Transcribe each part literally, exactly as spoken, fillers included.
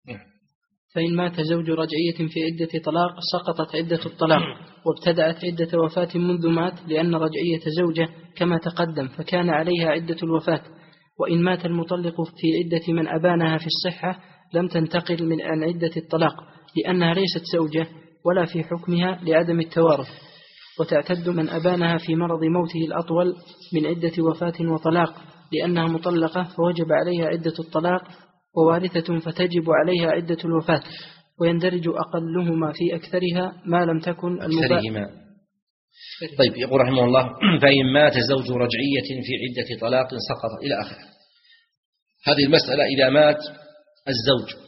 فإن مات زوج رجعية في عدة طلاق سقطت عدة الطلاق وابتدأت عدة وفاة منذ مات، لأن رجعية زوجة كما تقدم فكان عليها عدة الوفاة. وإن مات المطلق في عدة من أبانها في الصحة لم تنتقل من عن عدة الطلاق، لأنها ليست زوجة ولا في حكمها لعدم التوارث، وتعتد من أبانها في مرض موته الأطول من عدة وفاة وطلاق، لأنها مطلقة فوجب عليها عدة الطلاق، ووارثة فتجب عليها عدة الوفاة، ويندرج أقلهما في أكثرها ما لم تكن المباء. طيب، يقول رحمه الله: فإن مات زوج رجعية في عدة طلاق سقط إلى آخره. هذه المسألة إذا مات الزوج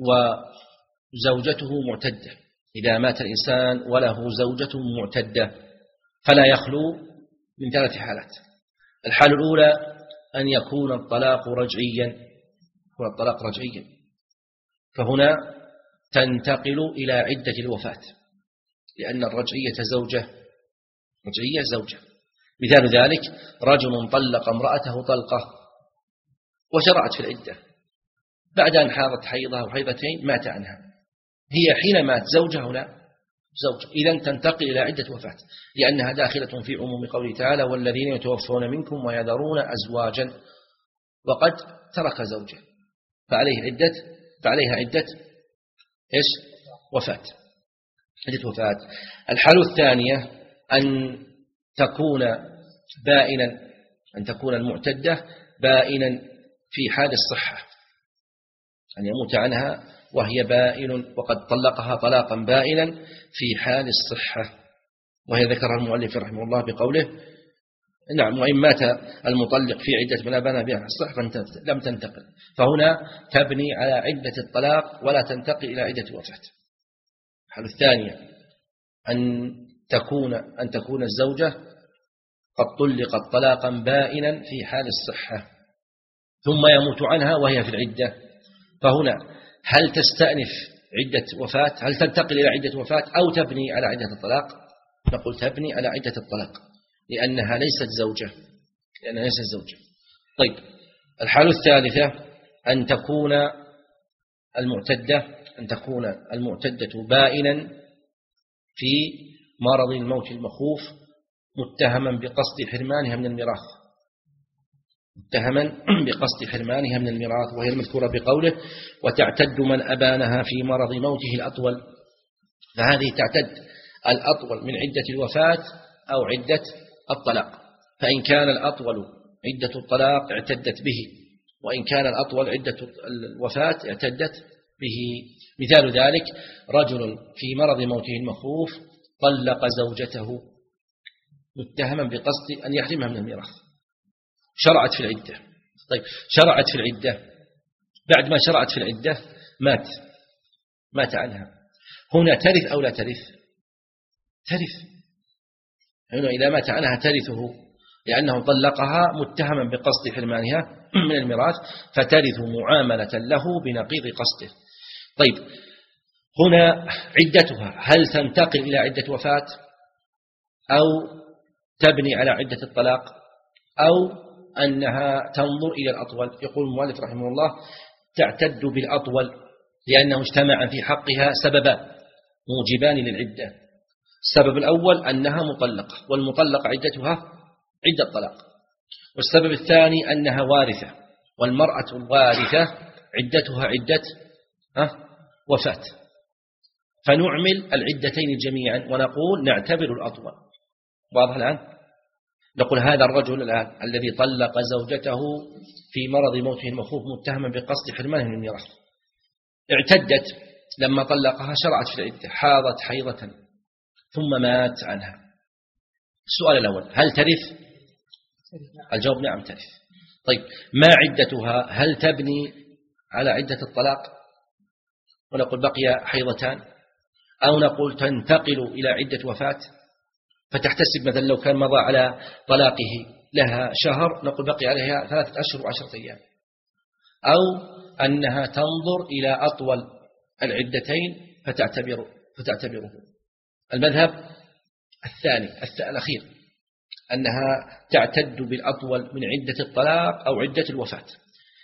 وزوجته معتدة، إذا مات الإنسان وله زوجة معتدة فلا يخلو من ثلاث حالات. الحالة الأولى أن يكون الطلاق رجعيا، يكون الطلاق رجعيا، فهنا تنتقل إلى عدة الوفاة، لأن الرجعية زوجة، رجعية زوجة. مثال ذلك: رجل طلق امرأته طلقة وشرعت في العدة، بعد أن حاضت حيضها وحيضتين مات عنها، هي حين مات زوجة هنا زوج، إذن تنتقل إلى عدة وفاة، لأنها داخلة في عموم قوله تعالى: والذين يتوفون منكم ويذرون أزواجا وقد ترك زوجه، فعليه عدة فعليها عدة إيش؟ وفاة، عدة وفاة. الحالة الثانية أن تكون بائنا، أن تكون المعتدة بائنا في حال الصحة، أن يموت عنها وهي بائن وقد طلقها طلاقا بائنا في حال الصحة، وهي ذكرها المؤلف رحمه الله بقوله: نعم، وإن مات المطلق في عدة من أبانها بها الصحة لم تنتقل، فهنا تبني على عدة الطلاق ولا تنتقل إلى عدة وفاة. الحالة الثانية أن تكون أن تكون الزوجة قد طلقت طلاقا بائنا في حال الصحة ثم يموت عنها وهي في العدة، فهنا هل تستأنف عدة وفاة؟ هل تنتقل إلى عدة وفاة أو تبني على عدة الطلاق؟ نقول تبني على عدة الطلاق، لأنها ليست زوجة، لأنها ليست زوجة. طيب، الحالة الثالثة أن تكون المعتدة أن تكون المعتدة بائنا في مرض الموت المخوف متهما بقصد حرمانها من الميراث، متهما بقصد حرمانها من الميراث، وهي المذكورة بقوله: وتعتد من أبانها في مرض موته الأطول، فهذه تعتد الأطول من عدة الوفاة أو عدة الطلاق، فإن كان الأطول عدة الطلاق اعتدت به، وإن كان الأطول عدة الوفاة اعتدت به. مثال ذلك: رجل في مرض موته المخوف طلق زوجته متهما بقصد أن يحرمها من الميراث، شرعت في العدة. طيب، شرعت في العدة، بعد ما شرعت في العدة مات مات عنها، هنا ترث أو لا ترث؟ ترث. هنا إذا مات عنها ترثه، لأنه طلقها متهما بقصد حرمانها من الميراث، فترث معاملة له بنقيض قصده. طيب، هنا عدتها هل تنتقل إلى عدة وفاة أو تبني على عدة الطلاق أو أنها تنظر إلى الأطول؟ يقول المؤلف رحمه الله: تعتد بالأطول، لأنه اجتمع في حقها سببان موجبان للعدة. السبب الأول أنها مطلقة، والمطلقة عدتها عدة طلاق. والسبب الثاني أنها وارثة، والمرأة الوارثة عدتها عدة وفاة. فنعمل العدتين جميعا ونقول نعتبر الأطول. واضح الآن؟ نقول هذا الرجل الآن الذي طلق زوجته في مرض موته المخوف متهما بقصد حرمانه من الميراث، اعتدت لما طلقها، شرعت في العدة، حاضت حيضة ثم مات عنها. السؤال الأول: هل ترث؟ الجواب: نعم ترث. طيب، ما عدتها؟ هل تبني على عدة الطلاق ونقول بقي حيضتان، أو نقول تنتقل إلى عدة وفاة فتحتسب مثلا لو كان مضى على طلاقه لها شهر نقول بقي عليها ثلاثة أشهر وعشرة أيام، أو أنها تنظر إلى أطول العدتين فتعتبر فتعتبره. المذهب الثاني الأخير أنها تعتد بالأطول من عدة الطلاق أو عدة الوفاة،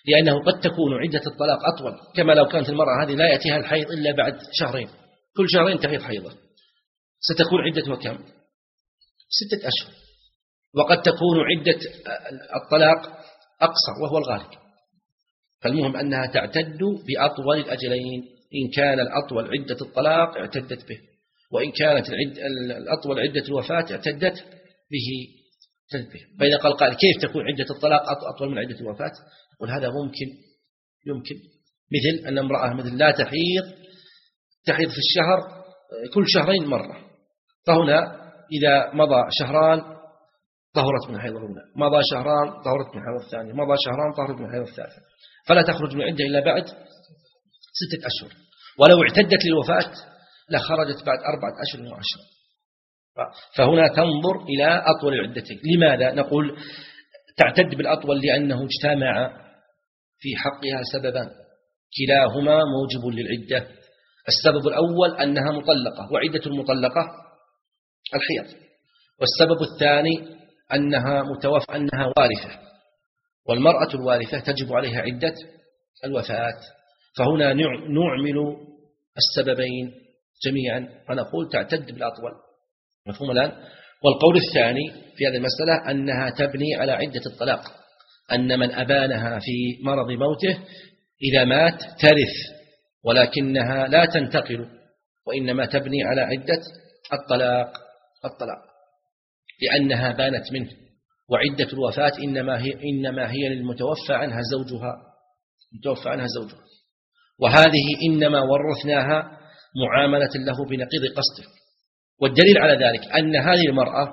لأنه قد تكون عدة الطلاق أطول، كما لو كانت المرأة هذه لا يأتيها الحيض إلا بعد شهرين، كل شهرين تحيض حيضة، ستكون عدتها كم؟ ستة أشهر. وقد تكون عدة الطلاق أقصر وهو الغالب، فالمهم أنها تعتد بأطول الأجلين، إن كان الأطول عدة الطلاق اعتدت به، وإن كانت الأطول عدة الوفاة اعتدت به. فإذا قال قال كيف تكون عدة الطلاق أطول من عدة الوفاة؟ قل هذا ممكن يمكن مثل أن امرأة مثل لا تحيض تحيض في الشهر كل شهرين مرة، فهنا إذا مضى شهران طهرت من الحيض الأولى، مضى شهران طهرت من الحيض الثانية، مضى شهران طهرت من الحيض الثالثة، فلا تخرج من عدة إلا بعد ستة أشهر. ولو اعتدت للوفاة لخرجت بعد أربعة أشهر وعشرة. فهنا تنظر إلى أطول العدتين. لماذا؟ نقول تعتد بالأطول لأنه اجتمع في حقها سببان كلاهما موجب للعدة. السبب الأول أنها مطلقة، وعدة المطلقة الحيض. والسبب الثاني أنها متوفى أنها وارثة، والمرأة الوارثة تجب عليها عدة الوفاة. فهنا نعمل السببين جميعا، فنقول تعتد بالأطول. مفهوم الآن؟ والقول الثاني في هذه المسألة أنها تبني على عدة الطلاق، أن من أبانها في مرض موته إذا مات ترث، ولكنها لا تنتقل، وإنما تبني على عدة الطلاق الطلاق لأنها بانت منه. وعدة الوفاة إنما هي إنما هي للمتوفى عنها زوجها متوفى عنها زوجها وهذه إنما ورثناها معاملة له بنقيض قصده. والدليل على ذلك أن هذه المرأة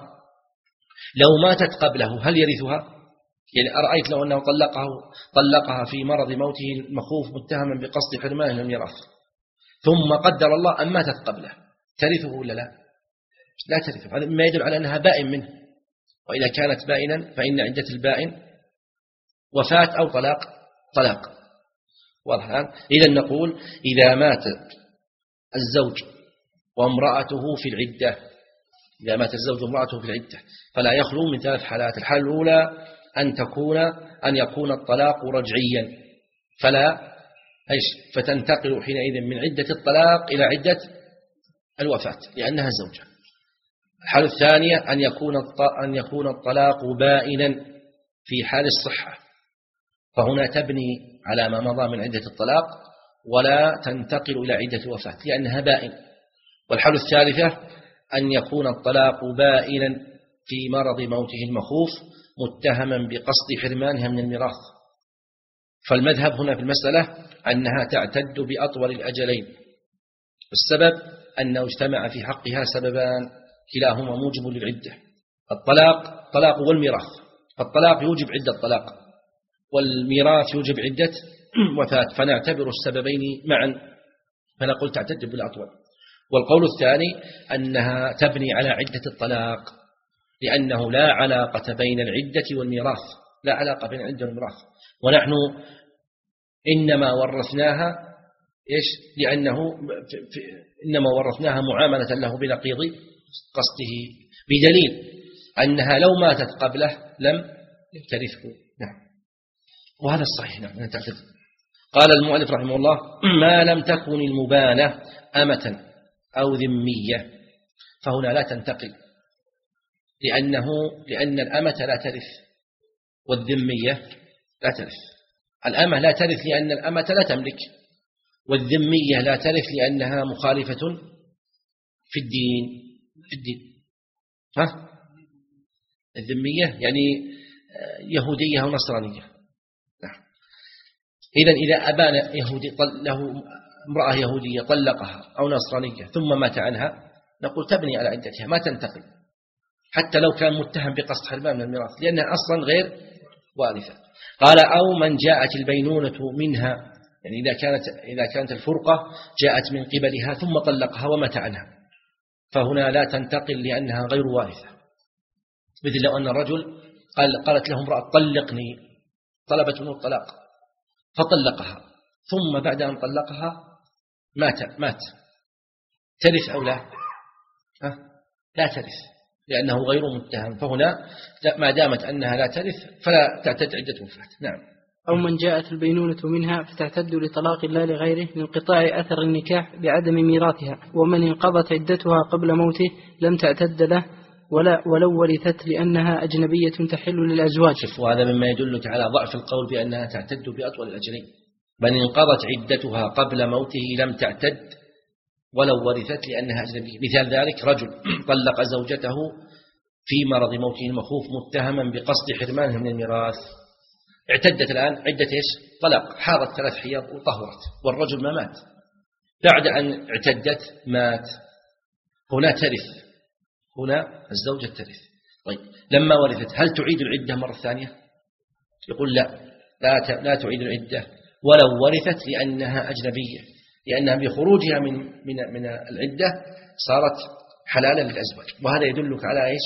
لو ماتت قبله هل يرثها؟ يعني أرأيت لو أنه طلقه طلقها في مرض موته المخوف متهما بقصد حرمانه من الميراث، ثم قدر الله أن ماتت قبله، ترثه ولا لا؟ لا ترثه. هذا مما يدل على أنها بائن منه، وإذا كانت بائنا فإن عدة البائن وفاة أو طلاق طلاق. واضح الآن؟ إذا نقول إذا مات الزوج وامرأته في العدة إذا مات الزوج وامرأته في العدة فلا يخلو من ثلاث حالات. الحالة الأولى أن تكون أن يكون الطلاق رجعيا، فلا إيش فتنتقل حينئذ من عدة الطلاق إلى عدة الوفاة لأنها زوجة. الحالة الثانية أن يكون أن يكون الطلاق بائنا في حال الصحة، فهنا تبني على ما مضى من عدة الطلاق ولا تنتقل إلى عدة الوفاة لأنها بائن. والحالة الثالثة أن يكون الطلاق بائنا في مرض موته المخوف متهما بقصد حرمانها من الميراث. فالمذهب هنا في المسألة أنها تعتد بأطول الأجلين، والسبب أنه اجتمع في حقها سببان كلاهما موجب للعدة: الطلاق طلاق والميراث. الطلاق يوجب عدة طلاق، والميراث يوجب عدة وفاة، فنعتبر السببين معا فنقول تعتد بالأطول. والقول الثاني أنها تبني على عدة الطلاق لأنه لا علاقة بين العدة والميراث، لا علاقة بين العدة والميراث، ونحن إنما ورثناها إيش؟ لأنه إنما ورثناها معاملة له بنقيض قصده، بدليل أنها لو ماتت قبله لم ترثه. نعم، وهذا الصحيح. نعم، تعتد. قال المؤلف رحمه الله: ما لم تكن المبانة أمة أو ذمية، فهنا لا تنتقل، لأنه لأن الأمة لا ترث والذمية لا ترث. الأمة لا ترث لأن الأمة لا تملك، والذمية لا ترث لأنها مخالفة في الدين في الدين ها؟ الذمية يعني يهودية أو نصرانية. نعم. إذن إذا أبان يهودي له امرأة يهودية طلقها أو نصرانية ثم مات عنها، نقول تبني على عدتها ما تنتقل، حتى لو كان متهم بقصد حرمان من الميراث، لأنها أصلا غير وارثة. قال: أو من جاءت البينونة منها، يعني إذا كانت إذا كانت الفرقة جاءت من قبلها ثم طلقها ومات عنها، فهنا لا تنتقل لأنها غير وارثة. مثل لو أن الرجل قال قالت له امرأة: طلقني، طلبت منه الطلاق فطلقها، ثم بعد أن طلقها مات مات ترث أو لا؟ ها؟ لا ترث لأنه غير متهم. فهنا ما دامت أنها لا ترث فلا تعتد عدة وفاة. نعم. أو من جاءت البينونة منها فتعتد لطلاق لا لغيره لانقطاع أثر النكاح بعدم ميراثها. ومن انقضت عدتها قبل موته لم تعتد له ولا ولو ورثت لأنها أجنبية تحل للأزواج. شوفوا هذا مما يدلك على ضعف القول بأنها تعتد بأطول الأجلين. من انقضت عدتها قبل موته لم تعتد ولو ورثت لأنها أجنبية. مثال ذلك رجل طلق زوجته في مرض موته المخوف متهما بقصد حرمانه من الميراث، اعتدت الآن عدة إيش؟ طلاق، حاضت ثلاث حيض وطهرت والرجل ما مات. بعد أن اعتدت مات، هنا ترث، هنا الزوجة ترث. طيب لما ورثت هل تعيد العدة مرة ثانية؟ يقول لا، لا لا تعيد العدة ولو ورثت لأنها أجنبية، لأنها بخروجها من من من العدة صارت حلالا للأزواج. وهذا يدلك على إيش؟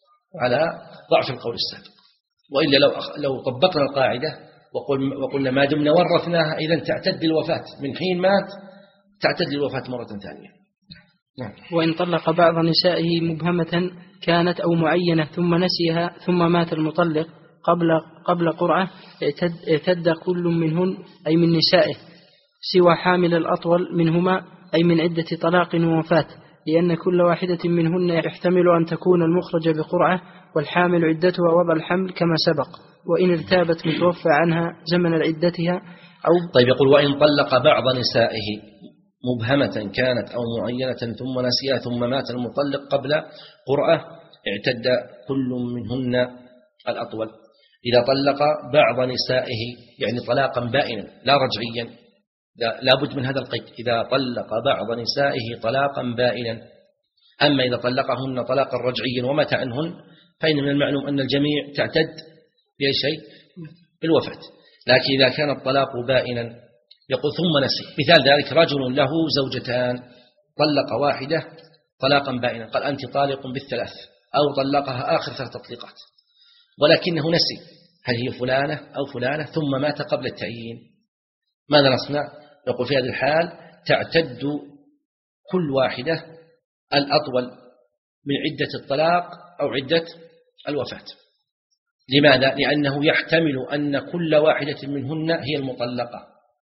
على ضعف القول السابق. وإلا لو لو طبقنا القاعدة وقل وقلنا ما دمنا ورثناها إذا تعتد الوفاة من حين مات، تعتد الوفاة مرة ثانية. نعم. وإن طلق بعض نسائه مبهمة كانت أو معينة ثم نسيها ثم مات المطلق قبل قبل قرعة اعتد, اعتد كل منهن أي من نسائه سوى حامل الأطول منهما أي من عدة طلاق ووفاة، لأن كل واحدة منهن يحتمل أن تكون المخرج بقرعة والحامل عدتها وضع الحمل كما سبق. وإن ارتابت متوفى عنها زمن عدتها أو طيب يقول وإن طلق بعض نسائه مبهمة كانت أو معينة ثم نسيها ثم مات المطلق قبل قرعة اعتد كل منهن الأطول. إذا طلق بعض نسائه يعني طلاقا بائنا لا رجعيا، لا بد من هذا القيد، إذا طلق بعض نسائه طلاقا بائنا. أما إذا طلقهن طلاقا رجعيا ومات عنهن فإن من المعلوم أن الجميع تعتد بأي شيء؟ بالوفاة. لكن إذا كان الطلاق بائنا يقول ثم نسي. مثال ذلك رجل له زوجتان طلق واحدة طلاقا بائنا، قال أنت طالق بالثلاث، أو طلقها آخر ثلاث تطليقات ولكنه نسي هل هي فلانة أو فلانة ثم مات قبل التعيين، ماذا نصنع؟ نقول في هذه الحال تعتد كل واحدة الأطول من عدة الطلاق أو عدة الوفاة. لماذا؟ لأنه يحتمل أن كل واحدة منهن هي المطلقة،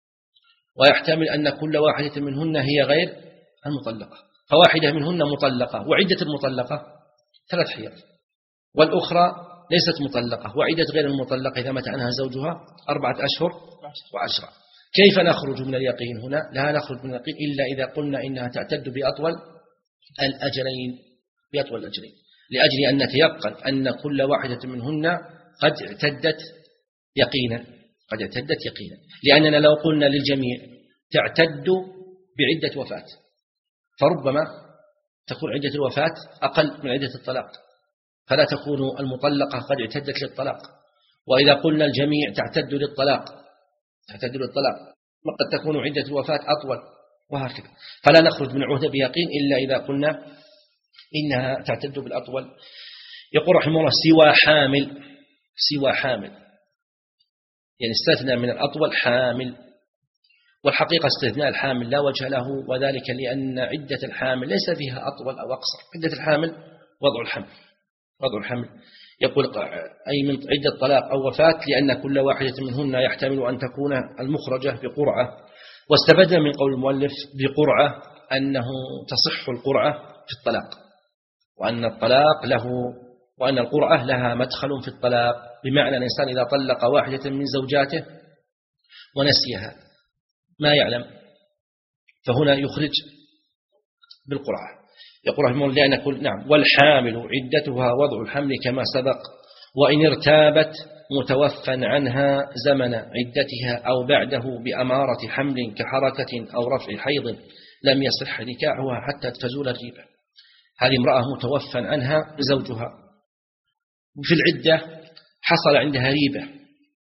ويحتمل أن كل واحدة منهن هي غير المطلقة. فواحدة منهن مطلقة وعدة المطلقة ثلاث حيض، والأخرى ليست مطلقة وعدة غير المطلقة إذا مات عنها زوجها أربعة أشهر وعشرة. كيف نخرج من اليقين هنا؟ لا نخرج من اليقين إلا إذا قلنا إنها تعتد بأطول الأجلين، بأطول الأجلين، لأجل أن نتيقن أن كل واحدة منهن قد اعتدت يقينا، قد اعتدت يقينا. لأننا لو قلنا للجميع تعتد بعدة وفاة فربما تكون عدة الوفاة أقل من عدة الطلاق، فلا تكون المطلقة قد اعتدت للطلاق. وإذا قلنا الجميع تعتد للطلاق تعتد للطلاق قد تكون عدة الوفاة أطول، وهكذا. فلا نخرج من عهدة بيقين إلا إذا قلنا إنها تعتد بالأطول. يقول رحمه الله سوى حامل، سوى حامل يعني استثنى من الأطول حامل، والحقيقة استثناء الحامل لا وجه له، وذلك لأن عدة الحامل ليس فيها أطول أو أقصر. عدة الحامل وضع الحمل، وضع الحمل. يقول أي من عدة طلاق أو وفاة لأن كل واحدة منهن يحتمل أن تكون المخرجة بقرعة. واستبدل من قول المؤلف بقرعة أنه تصح القرعة في الطلاق، وأن الطلاق له وأن القرعة لها مدخل في الطلاق، بمعنى الإنسان إذا طلق واحدة من زوجاته ونسيها ما يعلم فهنا يخرج بالقرعة. يقول رحمه الله لأن كل نعم والحامل عدتها وضع الحمل كما سبق، وإن ارتابت متوفى عنها زمن عدتها أو بعده بأمارة حمل كحركة أو رفع حيض لم يصح نكاحها حتى تزول الريبة. هذه امرأة متوفى عنها زوجها وفي العدة حصل عندها ريبة،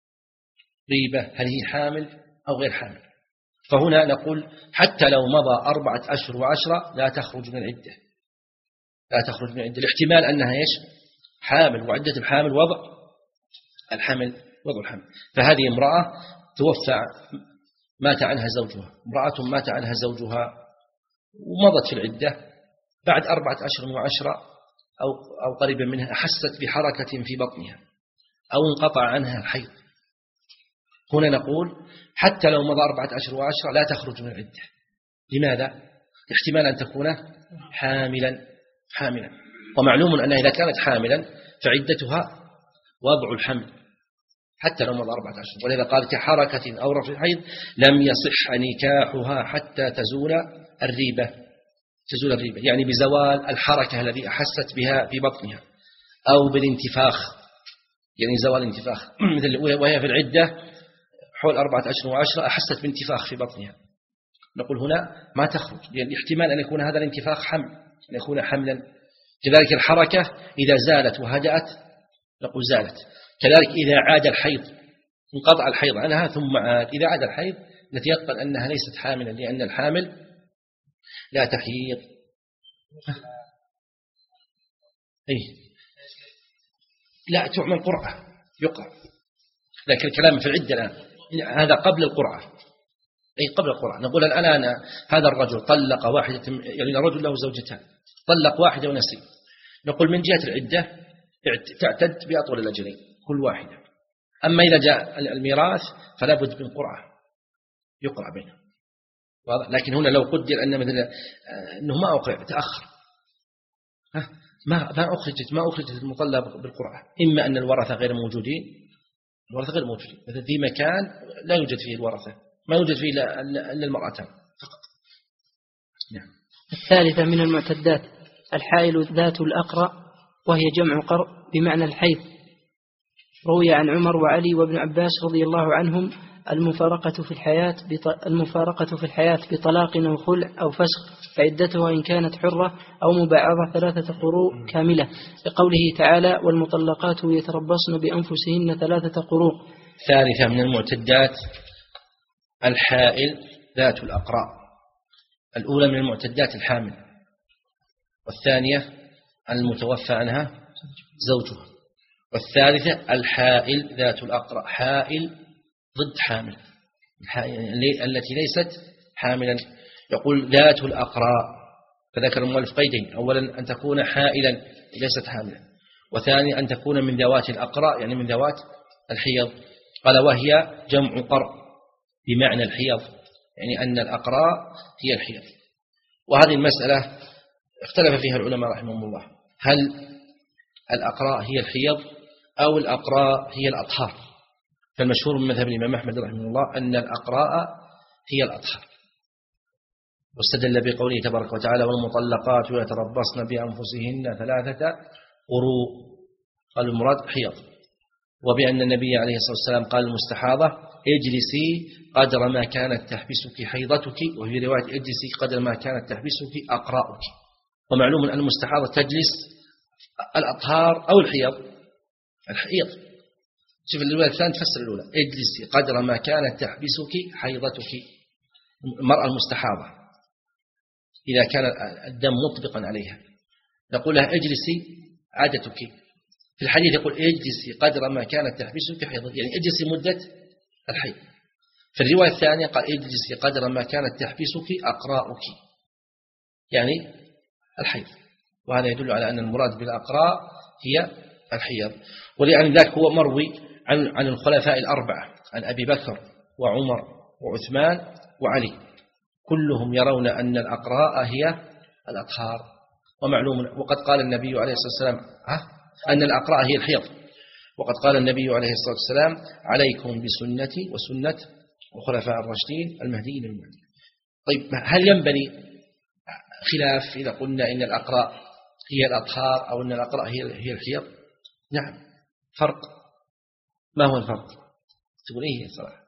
ريبة هل هي حامل أو غير حامل؟ فهنا نقول حتى لو مضى أربعة أشهر وعشرة لا تخرج من العدة، لا تخرج من العدة، الاحتمال أنها إيش؟ حامل، وعدة الحامل وضع الحمل، وضع الحمل. فهذه امرأة توفى مات عنها زوجها، امرأة مات عنها زوجها ومضت في العدة، بعد أربعة أشهر وعشرة أو أو قريبا منها أحست بحركة في بطنها أو انقطع عنها الحيض، هنا نقول حتى لو مضى أربعة أشهر وعشرة لا تخرج من العدة. لماذا؟ احتمال أن تكون حاملا حاملا ومعلوم أنها إذا كانت حاملا فعدتها وضع الحمل حتى لو مضى أربعة أشهر. ولذا قال كحركة أو رفع حيض لم يصح نكاحها حتى تزول الريبة تزول الريبة يعني بزوال الحركة الذي أحست بها في بطنها أو بالانتفاخ يعني زوال انتفاخ مثل وهي في العدة حول أربعة أشهر وعشرة أحست بانتفاخ في بطنها، نقول هنا ما تخرج لأن احتمال أن يكون هذا الانتفاخ حمل أن يكون حملا. كذلك الحركة إذا زالت وهدأت نقول زالت. كذلك إذا عاد الحيض انقطع الحيض عنها ثم عاد، إذا عاد الحيض نتيقن أنها ليست حاملا لأن الحامل لا تحيض. إيه لا تعمل قرعة يقرأ، لكن الكلام في العدة الآن هذا قبل القرعة أي قبل القرعة. نقول الآن أنا هذا الرجل طلق واحدة يعني الرجل له زوجتان طلق واحدة ونسي، نقول من جهة العدة تعتد بأطول الأجلين كل واحدة. أما إذا جاء الميراث فلا بد من قرعة يقرأ بينهم. لكن هنا لو قدر أن مثل أنه ما أوقع تأخر ما ما أخرجت ما أخرجت المطلقة بالقرعة، إما أن الورثة غير موجودين الورثة غير موجودين مثل في مكان لا يوجد فيه الورثة ما يوجد فيه إلا المرأتان فقط. نعم. الثالثة من المعتدات الحائل ذات الأقرأ وهي جمع قرء بمعنى الحيض. روي عن عمر وعلي وابن عباس رضي الله عنهم المفارقة في الحياة المفارقة في الحياة بطلاق أو خلع أو فسخ فعدتها إن كانت حرة أو مباعضة ثلاثة قروء كاملة لقوله تعالى والمطلقات يتربصن بأنفسهن ثلاثة قروء. ثالثة من المعتدات الحائل ذات الأقراء. الأولى من المعتدات الحامل، والثانية المتوفى عنها زوجها، والثالثة الحائل ذات الأقراء. حائل ضد حامل التي ليست حاملا. يقول ذات الأقراء فذكر المؤلف قيدين، أولا أن تكون حائلا ليست حاملا، وثاني أن تكون من ذوات الأقراء يعني من ذوات الحيض. قال وهي جمع قرء بمعنى الحيض يعني أن الأقراء هي الحيض. وهذه المسألة اختلف فيها العلماء رحمهم الله، هل الأقراء هي الحيض أو الأقراء هي الأطهار؟ فالمشهور من مذهب الإمام أحمد رحمه الله أن الأقراء هي الأطهار، واستدل بقوله تبارك وتعالى والمطلقات يتربصن بأنفسهن ثلاثة قروء، قال المراد حيض. وبأن النبي عليه الصلاة والسلام قال المستحاضة اجلسي قدر ما كانت تحبسك حيضتك، وفي رواية اجلسي قدر ما كانت تحبسك أقراؤك. ومعلوم أن المستحاضة تجلس الأطهار أو الحيض الحيض. شوف الرواية الثانية تفسر الأولى اجلسي قدر ما كانت تحبسك حيضتك. المرأة المستحاضة إذا كان الدم مطبقا عليها نقول لها اجلسي عادتك. في الحديث يقول اجلسي قدر ما كانت تحبسك حيضتك يعني اجلسي مدة الحيض. في الرواية الثانية قال اجلسي قدر ما كانت تحبسك أقراؤك يعني الحيض. وهذا يدل على أن المراد بالأقراء هي الحيض. ولأن ذلك هو مروي عن عن الخلفاء الأربعة عن أبي بكر وعمر وعثمان وعلي، كلهم يرون أن الأقراء هي الأطهار. ومعلوم وقد قال النبي عليه الصلاة والسلام أن الأقراء هي الحيض، وقد قال النبي عليه الصلاة والسلام عليكم بسنتي وسنة الخلفاء الراشدين المهديين من بعدي. طيب هل ينبني خلاف إذا قلنا إن الأقراء هي الأطهار أو أن الأقراء هي هي الحيض؟ نعم فرق. ما هو الفرق؟ تقول إيه هي صراحة؟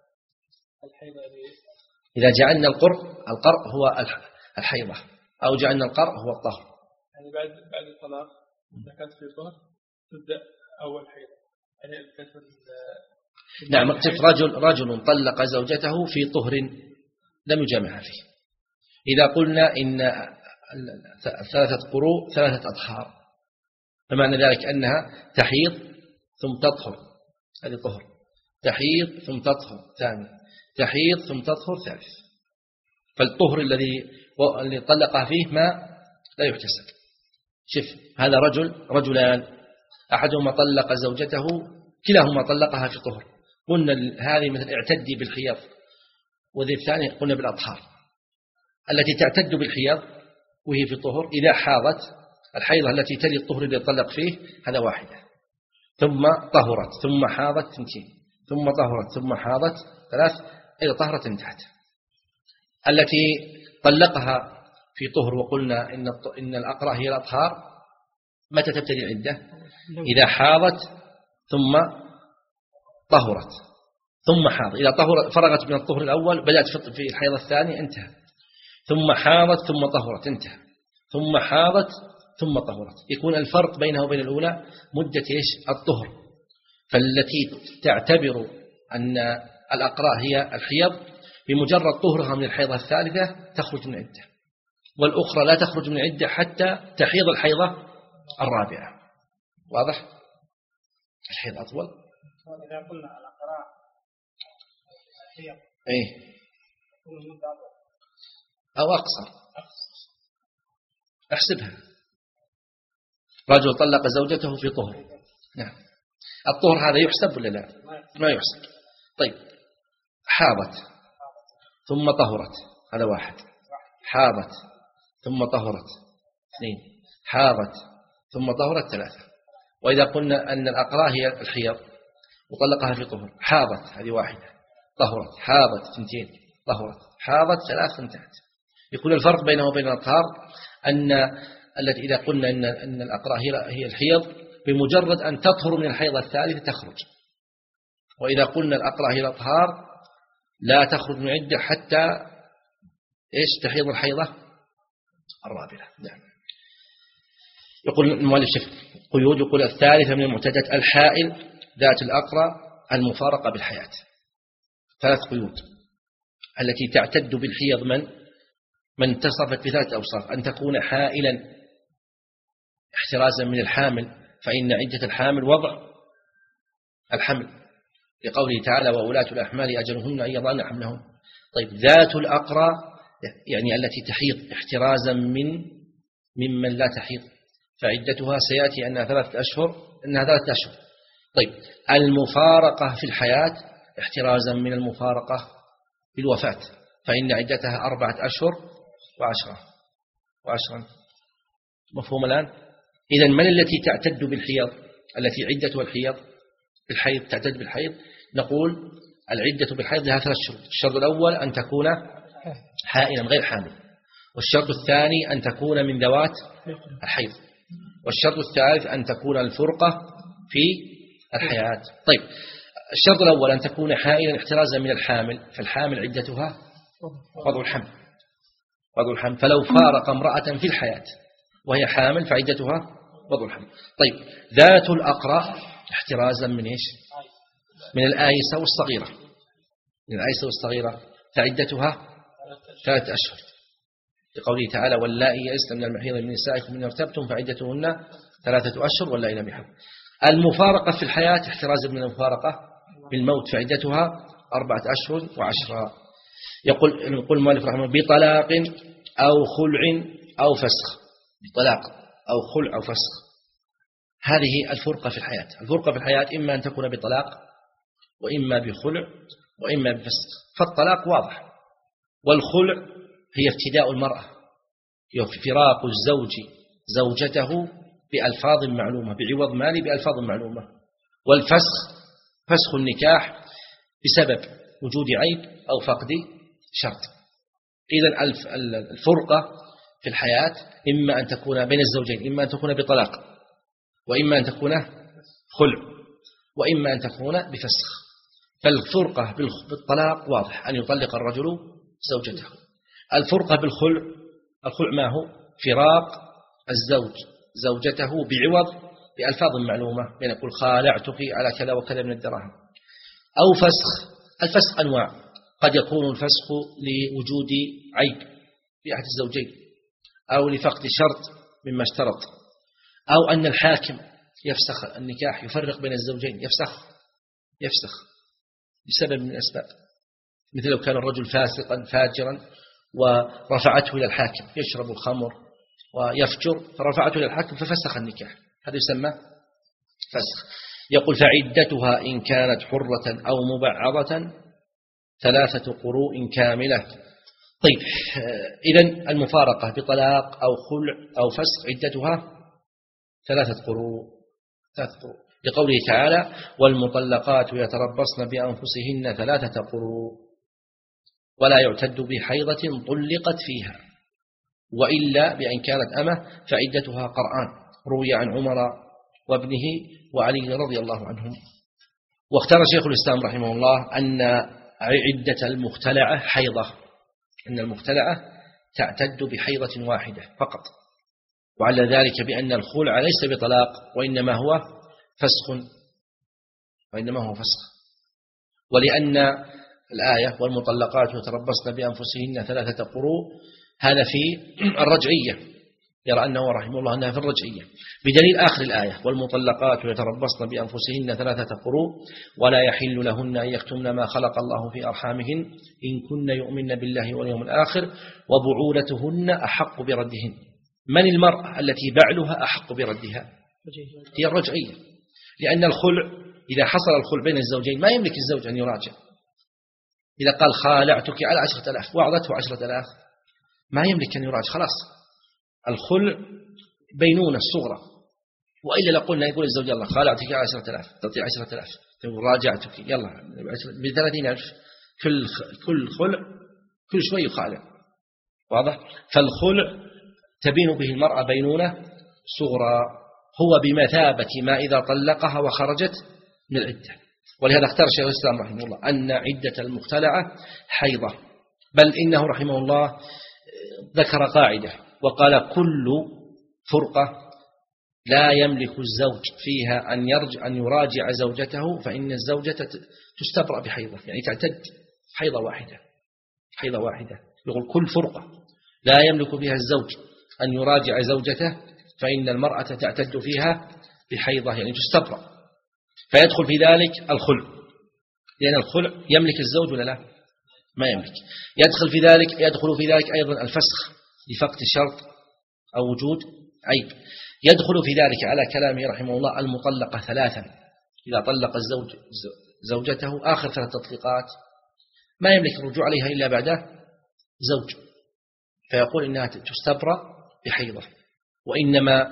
إذا جعلنا القرء القرء هو الحيضة أو جعلنا القرء هو الطهر يعني بعد بعد الطلاق إذا كانت في طهر تبدأ أول حيضة يعني الكسر. نعم اقصد رجل رجل طلق زوجته في طهر لم يجامعها فيه. إذا قلنا إن ثلاثة قروء ثلاثة أطهار فمعنى ذلك أنها تحيض ثم تطهر، هذه طهر، تحيض ثم تطهر ثاني، تحيض ثم تطهر ثالث. فالطهر الذي اللي طلقها فيه ما لا يحتسب. شوف هذا رجل رجلان أحدهما طلق زوجته كلاهما طلقها في طهر، قلنا هذه مثل اعتدي بالحيض، وذي الثانية قلنا بالأطهار. التي تعتد بالحيض وهي في الطهر إذا حاضت، الحيضة التي تلي الطهر اللي يطلق فيه هذا واحدة، ثم طهرت ثم حاضت تنتين، ثم طهرت ثم حاضت ثلاث، إذا طهرت انتهت. التي طلقها في طهر وقلنا إن إن الأقراء هي الأطهار، متى تبتدي العدة؟ إذا حاضت ثم طهرت ثم حاضت. إذا طهرت فرغت من الطهر الأول بدأت في الحيض الثاني انتهى، ثم حاضت ثم طهرت انتهى، ثم حاضت ثم طهرت. يكون الفرق بينها وبين الأولى مدة إيش؟ الطهر. فالتي تعتبر أن الأقراء هي الحيض بمجرد طهرها من الحيضة الثالثة تخرج من عدة، والأخرى لا تخرج من عدة حتى تحيض الحيضة الرابعة. واضح؟ الحيض أطول. إذا قلنا الأقراء الحيض إيه أو أقصر، احسبها. رجل طلق زوجته في طهر، نعم، الطهر هذا يحسب ولا لا؟ ما يحسب. طيب حاضت ثم طهرت، هذا واحد. حاضت ثم طهرت اثنين. حاضت ثم طهرت ثلاثة. وإذا قلنا أن الأقراء هي الحيض وطلقها في طهر، حاضت هذه واحدة، طهرت، حاضت اثنتين، طهرت، حاضت ثلاث، انتهت. يكون الفرق بينه وبين الأطهار أن التي إذا قلنا أن أن الأقراء هي الحيض بمجرد أن تطهر من الحيضة الثالثة تخرج، وإذا قلنا الأقراء هي الأطهار لا تخرج من عدة حتى إيش؟ تحيض الحيضة الرابعة. نعم. يقول المؤلف قيود، يقول الثالثة من المعتدات الحائل ذات الأقرى المفارقة بالحياة. ثلاث قيود التي تعتد بالحيض من من اتصفت بثلاث أوصاف: أن تكون حائلا احترازا من الحامل، فإن عدة الحامل وضع الحمل لقوله تعالى: وأولاة الأحمال أجلهن أن يضعن حملهن. طيب ذات الأقرى يعني التي تحيض احترازا من ممن لا تحيض، فعدتها سيأتي أنها ثلاثة أشهر أنها ثلاثة أشهر. طيب المفارقة في الحياة احترازا من المفارقة بالوفاة، فإن عدتها أربعة أشهر وعشرة وعشرا. مفهوم الآن؟ إذن من التي تعتد بالحيض؟ التي عدتها الحيض بالحيض تعتد بالحيض، نقول العدة بالحيض لها ثلاث شروط. الشرط الأول أن تكون حائلا غير حامل، والشرط الثاني أن تكون من ذوات الحيض، والشرط الثالث أن تكون الفرقة في الحياة. طيب الشرط الأول أن تكون حائلا احترازا من الحامل، فالحامل عدتها وضع الحمل وضع الحمل فلو فارق امرأة في الحياة وهي حامل فعدتها وضع الحمل. طيب ذات الأقرى احترازا من إيش؟ من الآيسة والصغيرة، من الآيسة والصغيرة فعدتها ثلاثة أشهر لقوله تعالى: واللائي يئسن من المحيض من نسائكم إن ارتبتم فعدتهن ثلاثة أشهر واللائي لم يحضن. المفارقة في الحياة احترازا من المفارقة بالموت فعدتها أربعة أشهر وعشرة. يقول يقول المؤلف رحمه الله: بطلاق أو خلع أو فسخ. بطلاق أو خلع أو فسخ، هذه الفرقة في الحياة. الفرقة في الحياة إما أن تكون بطلاق وإما بخلع وإما بفسخ. فالطلاق واضح، والخلع هي افتداء المرأة، هي فراق الزوج زوجته بألفاظ معلومة، بعوض مالي بألفاظ معلومة. والفسخ فسخ النكاح بسبب وجود عيب أو فقد شرط. إذن الفرقة في الحياة إما أن تكون بين الزوجين، إما أن تكون بطلاق وإما أن تكون خلع وإما أن تكون بفسخ. فالفرقة بالطلاق واضح، أن يطلق الرجل زوجته. الفرقة بالخلع، الخلع ما هو؟ فراق الزوج زوجته بعوض بألفاظ معلومة، بين يقول خالعتك على كذا وكذا من الدراهم. أو فسخ. الفسخ أنواع، قد يكون الفسخ لوجود عيب في أحد الزوجين، أو لفقد شرط مما اشترط، أو أن الحاكم يفسخ النكاح، يفرق بين الزوجين، يفسخ يفسخ بسبب من الأسباب، مثل لو كان الرجل فاسقا فاجرا ورفعته إلى الحاكم، يشرب الخمر ويفجر فرفعته إلى الحاكم ففسخ النكاح، هذا يسمى فسخ. يقول فعدتها إن كانت حرة أو مبعضة ثلاثة قروء كاملة. طيب إذن المفارقة بطلاق أو خلع أو فسخ عدتها ثلاثة قروء ثلاثة قروء لقوله تعالى والمطلقات يتربصن بأنفسهن ثلاثة قروء ولا يعتد بحيضة طلقت فيها، وإلا بأن كانت أمه فعدتها قرآن، روي عن عمر وابنه وعلي رضي الله عنهم. واختار شيخ الإسلام رحمه الله أن عدة المختلعة حيضة، أن المختلعة تعتد بحيضة واحدة فقط، وعلى ذلك بأن الخلع ليس بطلاق وإنما هو فسخ وإنما هو فسخ ولأن الآية والمطلقات يتربصن بأنفسهن ثلاثة قروء هذا في الرجعية، يرى أنه رحمه الله أنها في الرجعية بدليل آخر الآية والمطلقات يتربصن بأنفسهن ثلاثة قروء ولا يحل لهن أن يكتمن ما خلق الله في أرحامهن إن كن يؤمن بالله واليوم الآخر وبعولتهن أحق بردهن. من المرأة التي بعلها أحق بردها؟ هي الرجعية، لأن الخلع إذا حصل الخلع بين الزوجين ما يملك الزوج أن يراجع. إذا قال خالعتك على عشرة ألاف وعظته عشرة ألاف ما يملك أن يراجع، خلاص الخلع بينونة الصغرى. وإلا لقلنا يقول الزوج الله خالعتك على عشرة ألاف تعطي عشرة ألاف راجعتك يلا بثلاثين ألف، كل كل خلع كل شوي يخالع، واضح؟ فالخلع تبين به المرأة بينونة صغرى، هو بمثابة ما إذا طلقها وخرجت من العدة. ولهذا اختار شيخ الإسلام رحمه الله أن عدة المختلعة حيضة، بل إنه رحمه الله ذكر قاعدة وقال كل فرقة لا يملك الزوج فيها أن يرجع أن يراجع زوجته فإن الزوجة تستبرأ بحيضة، يعني تعتد حيضة واحدة حيضة واحدة. يقول كل فرقة لا يملك فيها الزوج أن يراجع زوجته فإن المرأة تعتد فيها بحيضة، يعني تستبرأ، فيدخل في ذلك الخلع، لأن الخلع يملك الزوج ولا لا؟ ما يملك. يدخل في ذلك يدخل في ذلك أيضا الفسخ لفقد الشرط أو وجود عيب. يدخل في ذلك على كلامه رحمه الله المطلقة ثلاثا، إذا طلق الزوج زوجته آخر ثلاث تطليقات ما يملك الرجوع عليها إلا بعد زوج، فيقول إنها تستبرأ بحيضة. وإنما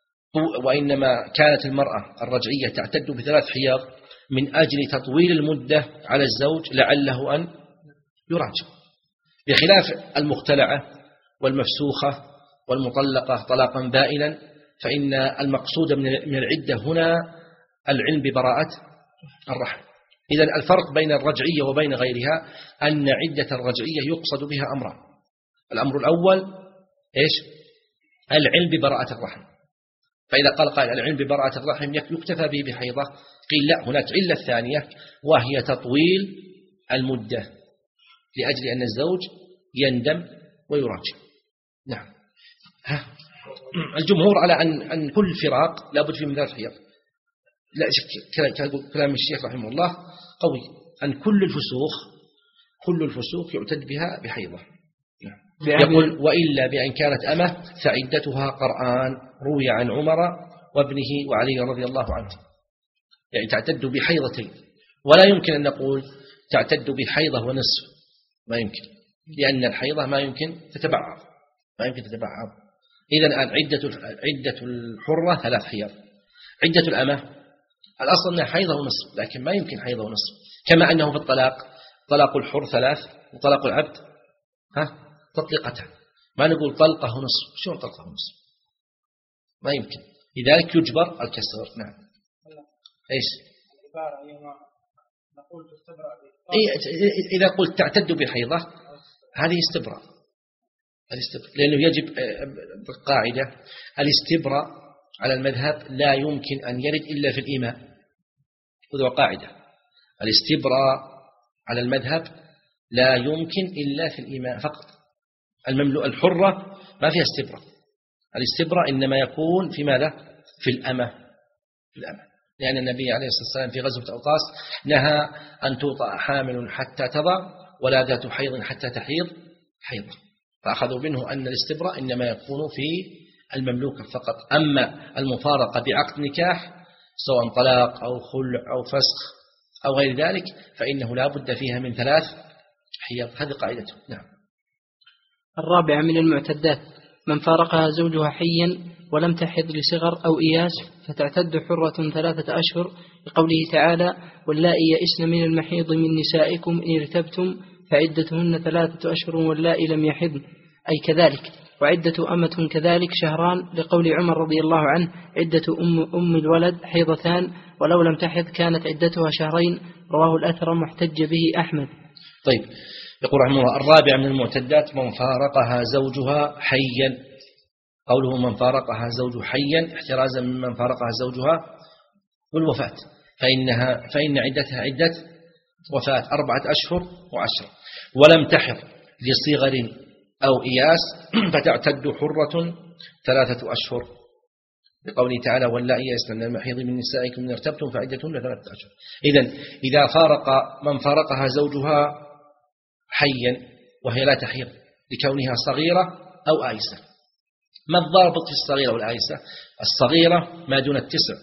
وإنما كانت المرأة الرجعية تعتد بثلاث حيض من أجل تطويل المدة على الزوج لعله أن يراجع، بخلاف المختلعة والمفسوخة والمطلقة طلاقا بائنا فإن المقصود من العدة هنا العلم ببراءة الرحم. إذن الفرق بين الرجعية وبين غيرها أن عدة الرجعية يقصد بها أمران. الأمر الأول إيش؟ العلم ببراءة الرحم، فإذا قال قائل العلم ببراءة الرحم يكتفى به بحيضة، قيل لا، هناك علة ثانية وهي تطويل المدة لأجل أن الزوج يندم ويراجع. نعم. الجمهور على أن أن كل فراق لابد فيه من ثلاث حيض، لا شك كلام الشيخ رحمه الله قوي أن كل الفسوخ كل الفسوق يعتد بها بحيضة. يقول وإلا بأن كانت أمه فعدتها قرآن، روي عن عمر وابنه وعلي رضي الله عنه، يعني تعتد بحيضتين، ولا يمكن أن نقول تعتد بحيضة ونصف، ما يمكن، لأن الحيضة ما يمكن تتبعض ما يمكن تتبعض. إذن عدة عدة الحرة ثلاث حيض. عدة الأمة الأصل أنها حيضة ونصف، لكن ما يمكن حيضة ونصف، كما أنه في الطلاق طلاق الحر ثلاث وطلاق العبد ها تطلقتان، ما نقول طلقة ونصف. شو طلقة ونصف؟ ما يمكن، لذلك يجبر الكسر. نعم. إيش؟ إذا قلت تعتد بحيضة هذه استبراء، لأنه يجب قاعدة الاستبراء على المذهب لا يمكن أن يرد إلا في الإيماء، وذو قاعدة الاستبراء على المذهب لا يمكن إلا في الإيماء فقط. المملوء الحرة ما فيها استبراء، الاستبراء إنما يكون في ماذا؟ في الأمة في الأمة لأن النبي عليه الصلاة والسلام في غزوة أوطاس نهى أن توطأ حامل حتى تضع ولا ذات حيض حتى تحيض حيضا، فأخذوا منه أن الاستبراء إنما يكون في المملوك فقط. أما المفارقة بعقد نكاح سواء طلاق أو خلع أو فسخ أو غير ذلك، فإنه لا بد فيها من ثلاث حيض. هذه قاعدته. نعم. الرابعة من المعتدات من فارقها زوجها حيا ولم تحض لصغر أو إياس فتعتد حرة ثلاثة أشهر، لقوله تعالى: واللائي يئسن من المحيض من نسائكم إن ارتبتم فعدتهن ثلاثة أشهر واللائي لم يحضن، أي كذلك. وعدة أمة كذلك شهران، لقول عمر رضي الله عنه: عدة أم, أم الولد حيضتان ولو لم تحض كانت عدتها شهرين. رواه الأثر محتج به أحمد. طيب، يقول رحمه الله: الرابع من المعتدات من فارقها زوجها حيا. قوله من فارقها زوج حيا احترازا ممن فارقها زوجها والوفاة، فإنها فإن عدتها عدة وفاة أربعة أشهر وعشرة، ولم تحض لصغر أو إياس فتعتد حرة ثلاثة أشهر، لقوله تعالى: واللائي يئسن من المحيض من نسائكم إن ارتبتم فعدتهن ثلاثة أشهر. إذن إذا فارق من فارقها زوجها حيا وهي لا تحيض لكونها صغيرة أو آيسة. ما الضابط في الصغيرة والآيسة؟ الصغيرة ما دون التسع،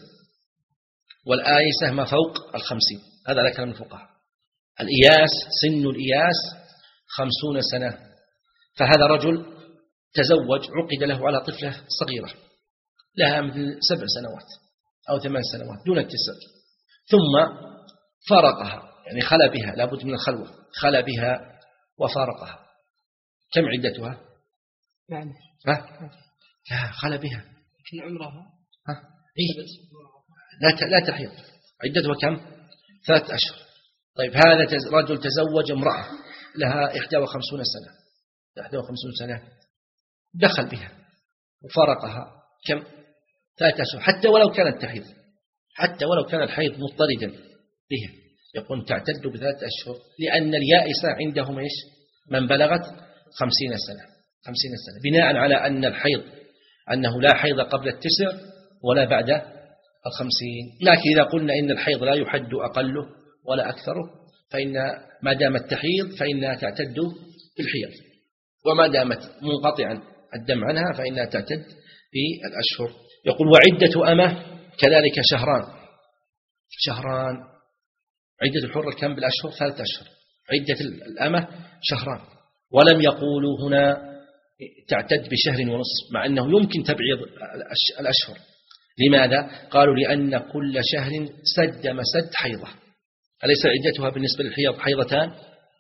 والآيسة ما فوق الخمسين. هذا على كلام الفقهاء. الإياس سن الإياس خمسون سنة، فهذا رجل تزوج عقد له على طفلة صغيرة لها مثل سبع سنوات أو ثمان سنوات دون التسع، ثم فارقها، يعني خلى بها، لابد من الخلوة، خلى بها وفارقها. كم عدتها؟ يعني ها؟ لا، خلى بها لكن عمرها ها؟ إيه؟ لا لا تحيض. عدتها كم؟ ثلاث أشهر. طيب، هذا رجل تزوج امرأة لها إحدى وخمسون سنة، إحدى وخمسون سنة، دخل بها وفارقها كم؟ ثلاث أشهر، حتى ولو كانت تحيض، حتى ولو كان الحيض مضطردا بها، يقول تعتد بثلاث أشهر، لأن اليائسة عندهم إيش؟ من بلغت خمسين سنة، خمسين سنة، بناء على أن الحيض أنه لا حيض قبل التسع ولا بعد الخمسين. لكن إذا قلنا إن الحيض لا يحد أقله ولا أكثره، فإن ما دامت تحيض فإنها تعتد بالحيض، وما دامت منقطعا الدم عنها فإنها تعتد بالأشهر. يقول: وعدة أمة كذلك شهران. شهران عدة الحرة كم بالأشهر؟ ثلاثة أشهر. عدة الأمة شهران، ولم يقولوا هنا تعتد بشهر ونصف، مع أنه يمكن تبعيض الأشهر. لماذا؟ قالوا: لأن كل شهر سد مسد حيضة. أليس عدتها بالنسبة للحيض حيضتان؟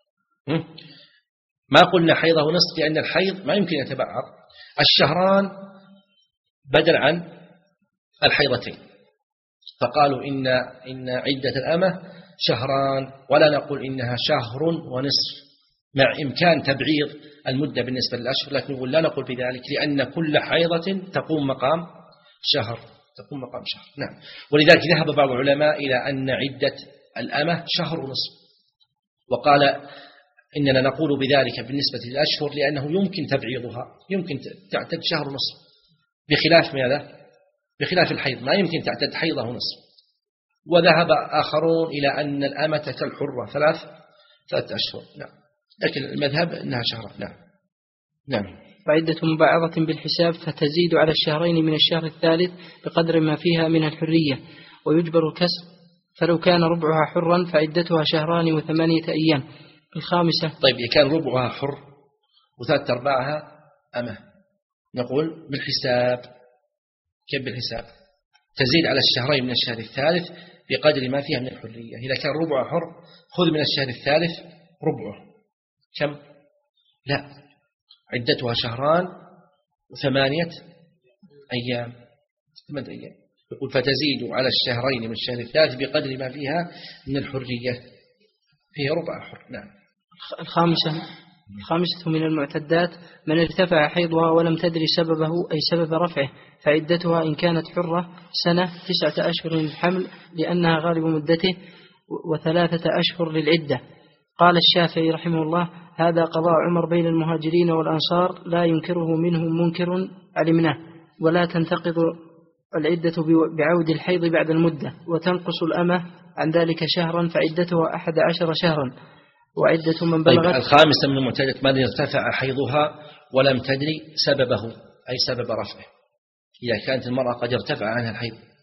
ما قلنا حيضة ونصف، لأن الحيض ما يمكن يتبعض. الشهران بدل عن الحيضتين، فقالوا إن إن عدة الأمة شهران، ولا نقول إنها شهر ونصف، مع إمكان تبعيض المدة بالنسبة للأشهر، لكن نقول لا نقول بذلك، لأن كل حيضة تقوم مقام شهر، تقوم مقام شهر. نعم. ولذلك ذهب بعض العلماء إلى أن عدة الأمة شهر ونصف، وقال إننا نقول بذلك بالنسبة للأشهر لأنه يمكن تبعيضها، يمكن تعتد شهر ونصف، بخلاف ماذا؟ بخلاف الحيض، ما يمكن تعتد حيضة ونصف. وذهب آخرون إلى أن الأمة كالحرة ثلاث ثلاث أشهر. نعم. لكن المذهب أنها شهر. نعم. نعم. وعدة مباعضة بالحساب فتزيد على الشهرين من الشهر الثالث بقدر ما فيها من الحرية، ويجبر الكسر، فلو كان ربعها حرا فعدتها شهران وثمانية أيام. الخامسة: طيب، إذا كان ربعها حر وثلاثة أرباعها أمة، نقول بالحساب. كيف بالحساب؟ تزيد على الشهرين من الشهر الثالث بقدر ما فيها من الحرية. إذا كان ربعها حر خذ من الشهر الثالث ربعه كم؟ لا، عدتها شهران وثمانية أيام، ثمانية أيام. يقول: فتزيد على الشهرين من الشهر الثالث بقدر ما فيها من الحرية، فيها ربع حر. نعم. الخامسة الخامسة من المعتدات من ارتفع حيضها ولم تدري سببه، أي سبب رفعه، فعدتها إن كانت حرة سنة تسعة أشهر للحمل لأنها غالب مدته، وثلاثة أشهر للعدة. قال الشافعي رحمه الله: هذا قضاء عمر بين المهاجرين والأنصار، لا ينكره منهم منكر علمناه، ولا تنتقض العدة بعود الحيض بعد المدة، وتنقص الأمة عن ذلك شهرا فعدتها أحد عشر شهرا. وعدة من بلغت. طيب، الخامسة من المعتدات من ارتفع حيضها ولم تدري سببه، أي سبب رفعه. إذا كانت المرأة قد ارتفع عنها الحيض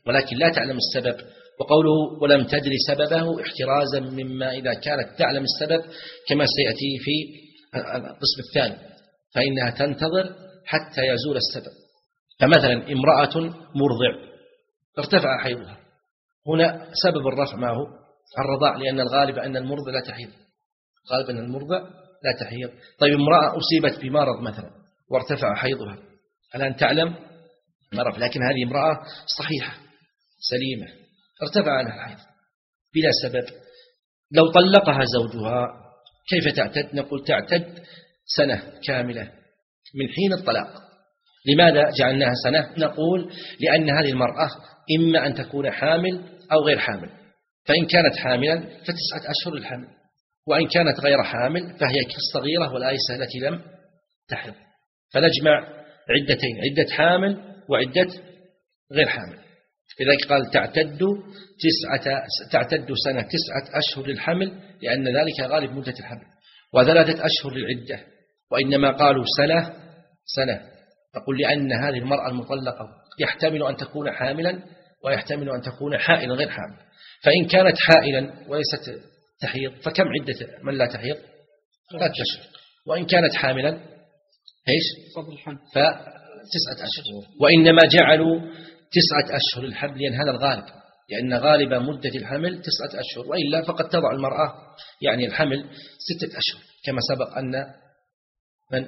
ولكن لا تعلم السبب. وقوله ولم تدري سببه احترازا مما إذا كانت تعلم السبب كما سيأتي في القسم الثاني، فإنها تنتظر حتى يزول السبب. فمثلا امرأة مرضع ارتفع حيضها، هنا سبب الرفع ما هو الرضاع، لأن الغالب أن المرضع لا تحيض، غالب أن المرضع لا تحيض. طيب امرأة أصيبت بمرض مثلا وارتفع حيضها، الآن تعلم مرض، لكن هذه امرأة صحيحة سليمة ارتفع عنها الحيض بلا سبب، لو طلقها زوجها كيف تعتد؟ نقول تعتد سنة كاملة من حين الطلاق. لماذا جعلناها سنة؟ نقول لأن هذه المرأة إما أن تكون حامل أو غير حامل، فإن كانت حاملا فتسعة أشهر الحمل، وإن كانت غير حامل فهي كالصغيرة والآيسة التي لم تحض. فنجمع عدتين، عدة حامل وعدة غير حامل. لذلك قال تعتد تسعة تعتد سنة تسعة أشهر للحمل، لأن ذلك غالب مدة الحمل، وثلاثة أشهر للعدة. وإنما قالوا سنة سنة نقول لأن هذه المرأة المطلقة يحتمل أن تكون حاملا ويحتمل أن تكون حائلا غير حامل، فإن كانت حائلا وليست تحيض فكم عدة من لا تحيض؟ ثلاثة أشهر. وإن كانت حاملا إيش؟ فتسعة أشهر. وإنما جعلوا تسعة أشهر الحمل لأن هذا الغالب، لأن غالب مدة الحمل تسعة أشهر، وإلا فقد تضع المرأة يعني الحمل ستة أشهر كما سبق أن من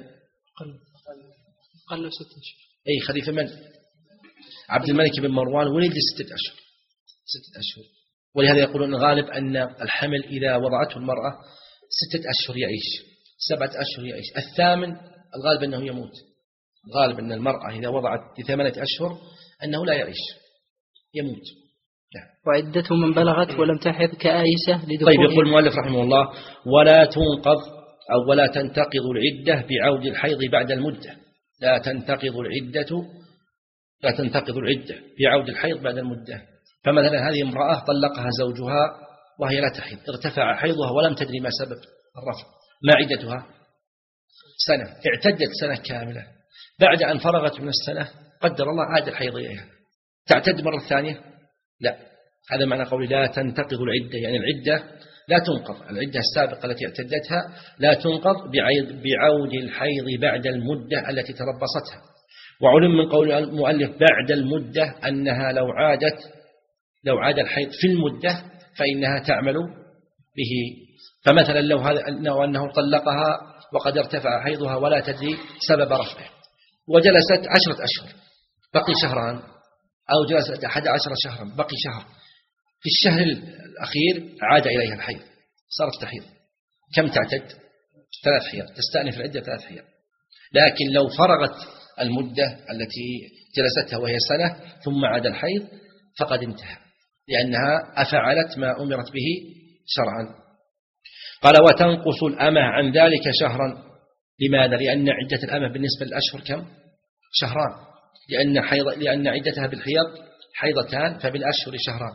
قل ستة أشهر أي خليفة من عبد الملك بن مروان ولد ستة أشهر ستة أشهر. ولهذا يقولون غالب أن الحمل إذا وضعته المرأة ستة أشهر يعيش، سبعة أشهر يعيش، الثامن الغالب أنه يموت. الغالب أن المرأة إذا وضعت ثمانية أشهر أنه لا يعيش، يموت. وعدته من بلغت ولم تحض كآيسة لدخول. طيب يقول المؤلف رحمه الله ولا تنقض أو ولا تنتقض العدة بعود الحيض بعد المدة. لا تنتقض العدة لا تنتقض العدة بعود الحيض بعد المدة. فمثلا هذه امرأة طلقها زوجها وهي لا تحيض، ارتفع حيضها ولم تدري ما سبب الرفع، ما عدتها؟ سنة، اعتدت سنة كاملة. بعد أن فرغت من السنة قدر الله عاد الحيض إليها، تعتد مرة ثانية؟ لا. هذا معنى قولي لا تنتقض العدة، يعني العدة لا تنقض، العدة السابقة التي اعتدتها لا تنقض بعود الحيض بعد المدة التي تربصتها. وعلم من قول المؤلف بعد المدة أنها لو عادت لو عاد الحيض في المدة فإنها تعمل به. فمثلا لو هذا أنه طلقها وقد ارتفع حيضها ولا تدري سبب رفعه، وجلست عشرة أشهر بقي شهران، أو جلست أحد عشر شهرا بقي شهر، في الشهر الأخير عاد إليها الحيض صارت تحيض، كم تعتد؟ ثلاث حيض، تستأنف العدة ثلاث حيض. لكن لو فرغت المدة التي جلستها وهي سنة ثم عاد الحيض فقد انتهى، لأنها أفعلت ما أمرت به شرعا. قال وتنقص الأمة عن ذلك شهرا. لماذا؟ لأن عدة الأمة بالنسبة للأشهر كم؟ شهران، لأن, حيض لأن عدتها بالحيض حيضتان فبالأشهر شهران.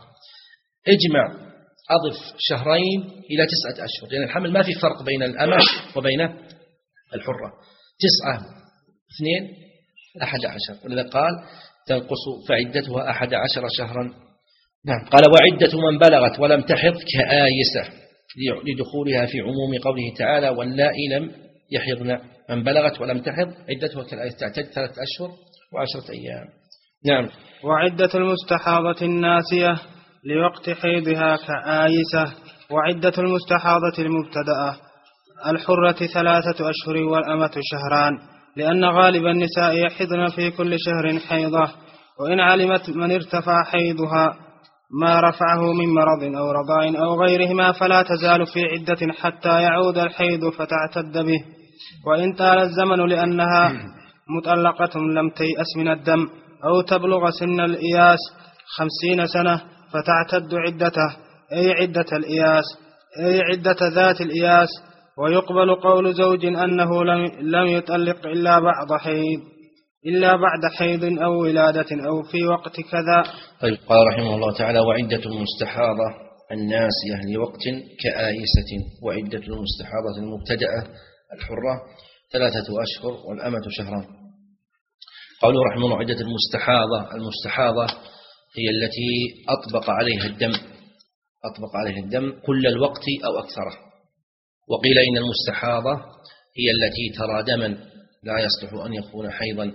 اجمع أضف شهرين إلى تسعة أشهر، لأن الحمل ما في فرق بين الأمة وبين الحرة، تسعة اثنين أحد عشر، ولذا قال تنقص فعدتها أحد عشر شهرا. نعم. قال وعدة من بلغت ولم تحض كآيسة لدخولها في عموم قوله تعالى واللائي لم يحضن. من بلغت ولم تحض عدتها كالآيسة، تعتد ثلاثة أشهر وعشرة أيام. نعم. وعدة المستحاضة الناسية لوقت حيضها كآيسة. وعدة المستحاضة المبتدأة الحرة ثلاثة أشهر والأمة شهران، لأن غالب النساء يحضن في كل شهر حيضة، وإن علمت من ارتفع حيضها ما رفعه من مرض أو رضاع أو غيرهما فلا تزال في عدة حتى يعود الحيض فتعتد به، وإن طال الزمن لأنها مطلقة لم تيأس من الدم أو تبلغ سن الإياس خمسين سنة فتعتد عدته، أي عدة الإياس أي عدة ذات الإياس. ويقبل قول زوج أنه لم يطلق إلا بعد حيض إلا بعد حيض أو ولادة أو في وقت كذا. طيب قال رحمه الله تعالى وعدة المستحاضة الناسية لوقت كآيسة. وعدة المستحاضة المبتدأة الحرة ثلاثة أشهر والأمة شهران. قوله رحمه الله عدة المستحاضة، المستحاضة هي التي أطبق عليها الدم أطبق عليها الدم كل الوقت أو أكثره. وقيل إن المستحاضة هي التي ترى دما لا يصلح أن يكون حيضا،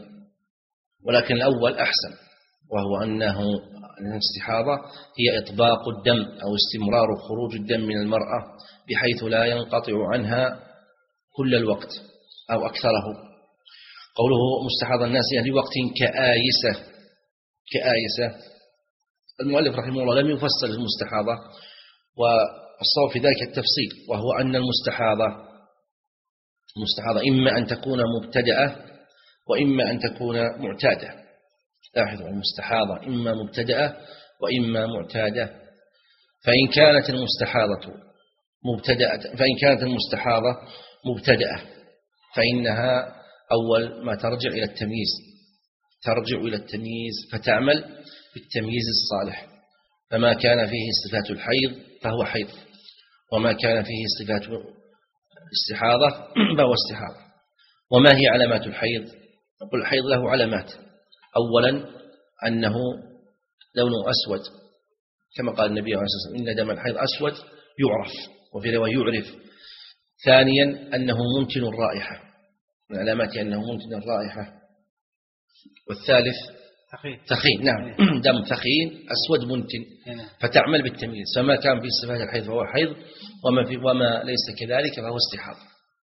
ولكن الأول أحسن، وهو أنه الاستحاضة هي إطباق الدم أو استمرار خروج الدم من المرأة بحيث لا ينقطع عنها كل الوقت أو أكثره. قوله مستحاضة الناسية لوقت كآيسة كآيسة، المؤلف رحمه الله لم يفصل المستحاضة، والصواب في ذلك التفصيل، وهو أن المستحاضة المستحاضة إما أن تكون مبتدأة وإما أن تكون معتادة. لاحظوا، المستحاضة إما مبتدأة وإما معتادة. فإن كانت المستحاضة مبتدأة فإن كانت المستحاضة مبتدأة فإنها أول ما ترجع إلى التمييز ترجع إلى التمييز فتعمل بالتمييز الصالح، فما كان فيه صفات الحيض فهو حيض، وما كان فيه صفات استحاضة فهو استحاضة. وما هي علامات الحيض؟ نقول الحيض له علامات. أولا أنه لونه أسود، كما قال النبي عليه الصلاة والسلام إن دم الحيض أسود يعرف، وفي رواية يعرف. ثانيا أنه منتن الرائحة، من علامات أنه منتن الرائحة. والثالث ثخين ثخين نعم دم ثخين أسود منتن، فتعمل بالتمييز، فما كان في صفات الحيض فهو حيض، وما, في وما ليس كذلك فهو استحاضة.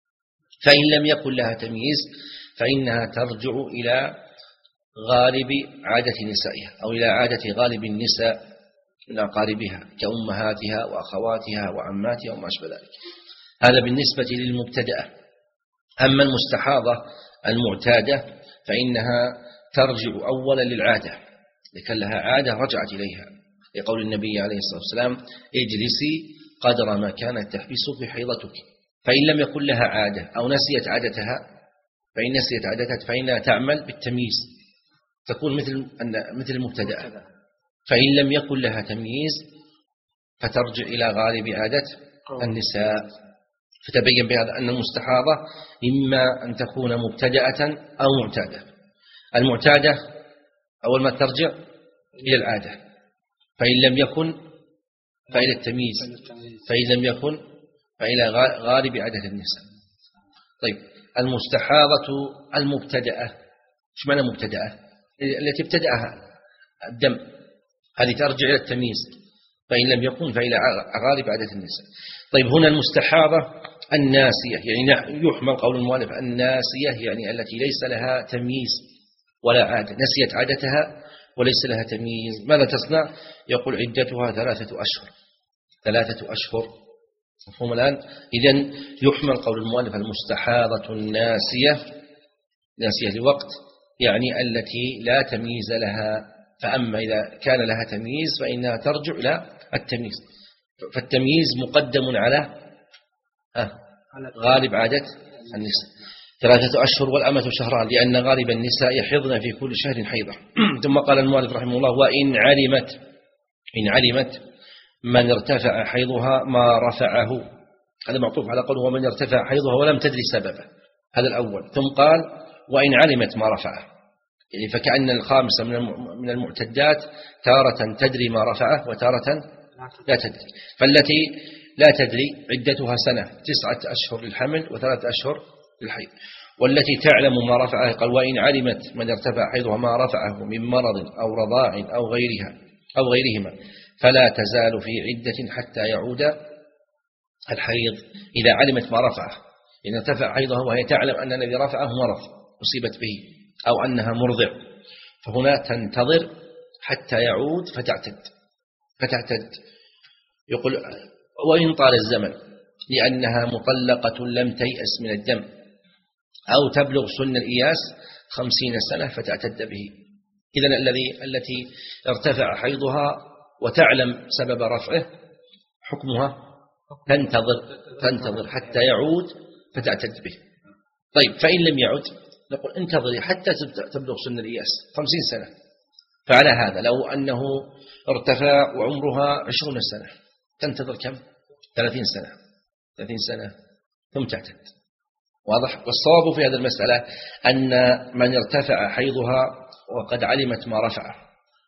فإن لم يكن لها تمييز فإنها ترجع إلى غالب عادة نسائها، أو إلى عادة غالب النساء من أقاربها كأمهاتها وأخواتها وعماتها وما أشبه ذلك. هذا بالنسبة للمبتدأة. أما المستحاضة المعتادة فإنها ترجع أولا للعادة، لكن لها عادة رجعت إليها، لقول النبي عليه الصلاة والسلام اجلسي قدر ما كانت تحبسك حيضتك. فإن لم يكن لها عادة أو نسيت عادتها فإن نسيت عادتها فإنها تعمل بالتمييز، تكون مثل مثل المبتدأة. فإن لم يكن لها تمييز فترجع إلى غالب عادة النساء. فتبين بهذا أن المستحاضة إما أن تكون مبتدأة أو معتادة. المعتادة أول ما ترجع إلى العادة، فإن لم يكن فإلى التمييز، فإن لم يكن فإلى غالب عادة النساء. طيب، المستحاضة المبتدأة، إيش معنى مبتدأة؟ التي ابتدأها الدم، هذه ترجع إلى التمييز، فإن لم يكن فإلى غالب عادة النساء. طيب، هنا المستحاضة الناسية، يعني يحمل قول المؤلف الناسية يعني التي ليس لها تمييز ولا عادة، نسيت عادتها وليس لها تمييز. ماذا تصنع؟ يقول عدتها ثلاثة أشهر ثلاثة أشهر مفهوم الآن؟ إذن يحمل قول المؤلف المستحاضة الناسية، ناسية لوقت، يعني التي لا تمييز لها. فأما إذا كان لها تمييز فإنها ترجع إلى التمييز، فالتمييز مقدم على غالب عادة النساء. ثلاثة أشهر والأمة شهران، لأن غالب النساء يحضن في كل شهر حيضة. ثم قال المؤلف رحمه الله وإن علمت إن علمت من ارتفع حيضها ما رفعه، هذا معطوف على قوله ومن ارتفع حيضها ولم تدري سببه، هذا الأول. ثم قال وإن علمت ما رفعه، يعني فكأن الخامسة من المعتدات تارة تدري ما رفعه وتارة لا تدري. فالتي لا تدري عدتها سنة، تسعة أشهر للحمل وثلاثة أشهر للحيض. والتي تعلم ما رفعه قال وإن علمت من ارتفع حيضها ما رفعه من مرض أو رضاع أو غيرها أو غيرهما فلا تزال في عدة حتى يعود الحيض. إذا علمت ما رفعه، إن ارتفع حيضها وهي تعلم أن الذي رفعه مرض أصيبت به أو أنها مرضع، فهنا تنتظر حتى يعود فتعتد فتعتد يقول وإن طال الزمن لأنها مطلقة لم تيأس من الدم أو تبلغ سن الإياس خمسين سنة فتعتد به. إذن الذي التي ارتفع حيضها وتعلم سبب رفعه حكمها تنتظر تنتظر حتى يعود فتعتد به. طيب، فإن لم يعد نقول انتظري حتى تبلغ سن الإياس خمسين سنة. فعلى هذا لو أنه ارتفع وعمرها عشرون سنة تنتظر كم؟ ثلاثين سنة ثلاثين سنة ثم تعتد. واضح؟ والصواب في هذه المسألة أن من ارتفع حيضها وقد علمت ما رفعه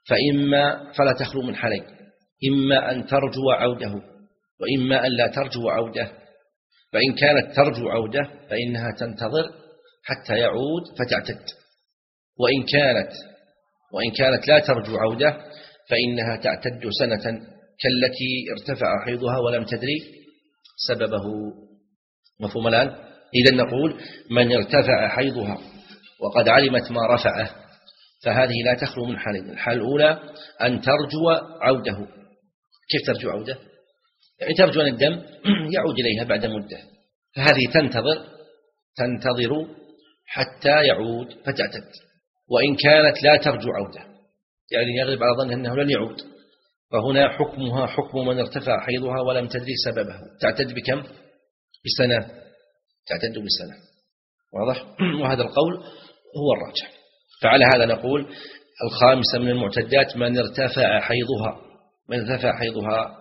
فإما فلا تخلو من حالين، إما أن ترجو عوده وإما أن لا ترجو عوده. فإن كانت ترجو عوده فإنها تنتظر حتى يعود فتعتد، وإن كانت وإن كانت لا ترجو عوده فإنها تعتد سنة كالتي ارتفع حيضها ولم تدري سببه. مفهوم الآن؟ إذن نقول من ارتفع حيضها وقد علمت ما رفعه فهذه لا تخلو من حالين. الحالة الأولى أن ترجو عوده. كيف ترجو عوده؟ يعني ترجو أن الدم يعود إليها بعد مدة، فهذه تنتظر تنتظر حتى يعود فتعتد. وإن كانت لا ترجو عوده يعني يغلب على ظنها أنه لن يعود، فهنا حكمها حكم من ارتفع حيضها ولم تدري سببه، تعتد بكم؟ بسنة، تعتد بسنة. واضح؟ وهذا القول هو الراجح. فعلى هذا نقول الخامسة من المعتدات من ارتفع حيضها من ارتفع حيضها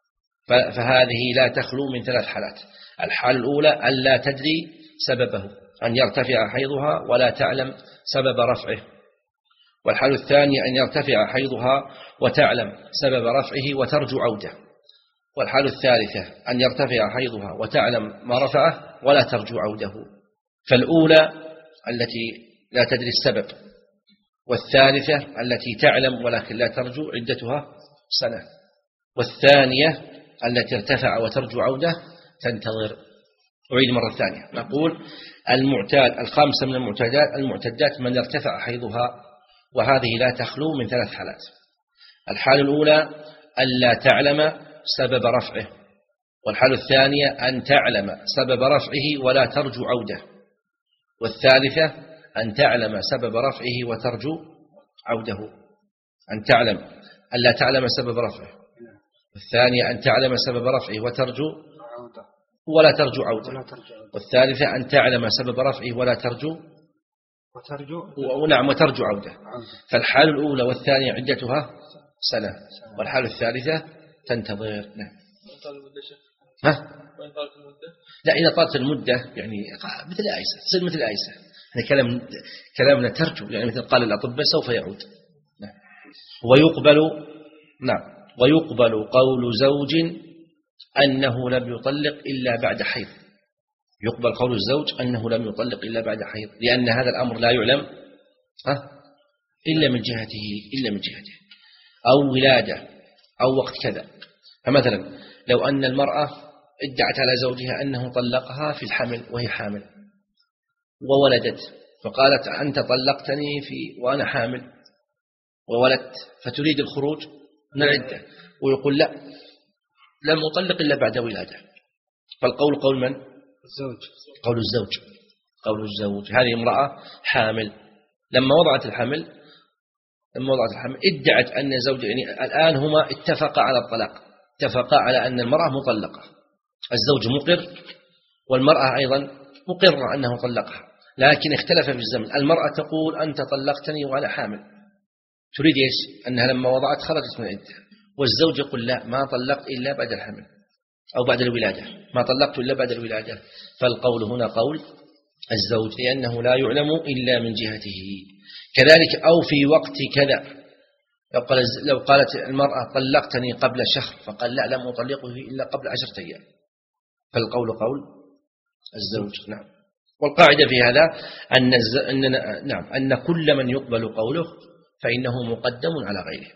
فهذه لا تخلو من ثلاث حالات. الحالة الأولى أن لا تدري سببه، أن يرتفع حيضها ولا تعلم سبب رفعه. والحالة الثانية أن يرتفع حيضها وتعلم سبب رفعه وترجو عوده. والحالة الثالثة أن يرتفع حيضها وتعلم ما رفعه ولا ترجو عوده. فالأولى التي لا تدري السبب، والثالثة التي تعلم ولكن لا ترجو عدتها سنة، والثانية التي ارتفع وترجو عوده تنتظر. أعيد مرة ثانية، نقول المعتاد الخامسة من المعتادات المعتدات من ارتفع حيضها، وهذه لا تخلو من ثلاث حالات. الحالة الأولى ألا تعلم سبب رفعه، والحالة الثانية أن تعلم سبب رفعه ولا ترجو عوده، والثالثة أن تعلم سبب رفعه وترجو عوده. أن تعلم ألا تعلم سبب رفعه، والثانية أن تعلم سبب رفعه وترجو ولا ترجو عوده، والثالثة أن تعلم سبب رفعه ولا ترجو وترجو ونعم وترجو عوده. فالحالة الأولى والثانية عدتها سنة، والحالة الثالثة تنتظر. نعم. ها؟ لا، إذا طالت المدة يعني مثل الآيسة، تصير مثل الآيسة. هذا كلام كلامنا ترجو، يعني مثل قال الأطباء سوف يعود. نعم. ويقبل نعم ويقبل قول زوج أنه لم يطلق إلا بعد حيض. يقبل قول الزوج أنه لم يطلق إلا بعد حيض، لأن هذا الأمر لا يعلم ها إلا من جهته إلا من جهته أو ولادة أو وقت كذا. فمثلا لو أن المرأة ادعت على زوجها أنه طلقها في الحمل وهي حامل وولدت، فقالت أنت طلقتني في وأنا حامل وولدت، فتريد الخروج من العدة، ويقول لا لم أطلق إلا بعد ولادة. فالقول قول من؟ الزوج. قول الزوج قول الزوج هذه امرأة حامل لما وضعت الحمل لما وضعت الحمل ادعت أن زوج، يعني الآن هما اتفقا على الطلاق، اتفقا على أن المرأة مطلقة، الزوج مقر والمرأة أيضا مقرة أنه طلقها، لكن اختلف في الزمن. المرأة تقول أنت طلقتني وأنا حامل، تريد إيش؟ أنها لما وضعت خرجت من العدة، والزوج يقول لا ما طلقت إلا بعد الحمل أو بعد الولادة، ما طلقت إلا بعد الولادة. فالقول هنا قول الزوج، لأنه لا يعلم إلا من جهته. كذلك أو في وقت كذا، لو, قال لو قالت المرأة طلقتني قبل شهر فقال لا لم أطلقه إلا قبل عشرة أيام، فالقول قول الزوج. نعم. والقاعدة في هذا أن, أن, نعم أن كل من يقبل قوله فإنه مقدم على غيره.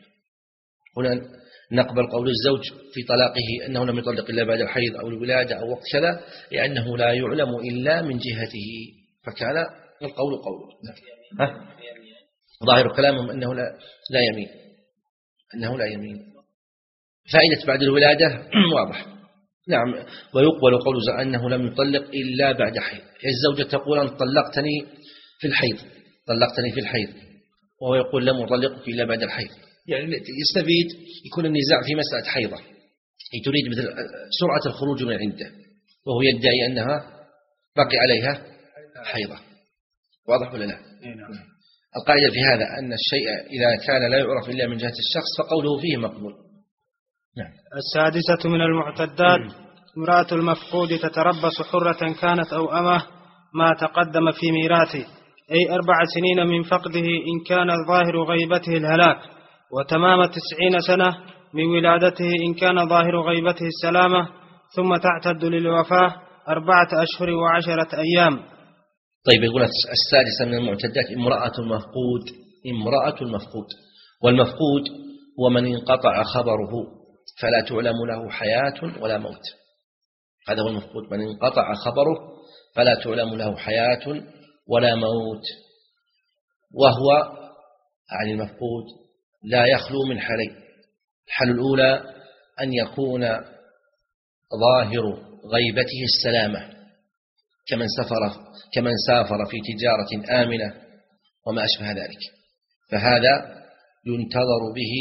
هنا نقبل قول الزوج في طلاقه أنه لم يطلق إلا بعد الحيض أو الولادة أو وقت كذا، لأنه لا يعلم إلا من جهته، فكان القول قوله. ها؟ ظاهر كلامهم أنه لا, لا يمين أنه لا يمين. فائدة بعد الولادة واضح. نعم. ويقبل قول أنه لم يطلق إلا بعد حيض. الزوجة تقول أن طلقتني في الحيض طلقتني في الحيض وهو يقول لم أطلقك إلا بعد الحيض، يعني يستفيد يكون النزاع في مسألة حيضة، هي تريد مثل سرعة الخروج من عنده وهو يدعي أنها بقي عليها حيضة. واضح ولا لا؟ القاعدة في هذا أن الشيء إذا كان لا يعرف إلا من جهة الشخص فقوله فيه مقبول. نعم. السادسة من المعتدات امرأة المفقود تتربص حرة كانت أو أمه ما تقدم في ميراثه، أي أربع سنين من فقده إن كان ظاهر غيبته الهلاك، وتمام تسعين سنة من ولادته إن كان ظاهر غيبته السلامة، ثم تعتد للوفاة أربعة أشهر وعشرة أيام. طيب يقول السادسة من المعتدات امرأة المفقود. امرأة المفقود، والمفقود هو من انقطع خبره فلا تعلم له حياة ولا موت. هذا هو المفقود، من انقطع خبره فلا تعلم له حياة ولا موت. وهو عن المفقود لا يخلو من حالين. الحالة الأولى أن يكون ظاهر غيبته السلامة، كمن سافر كمن سافر في تجارة آمنة وما أشبه ذلك، فهذا ينتظر به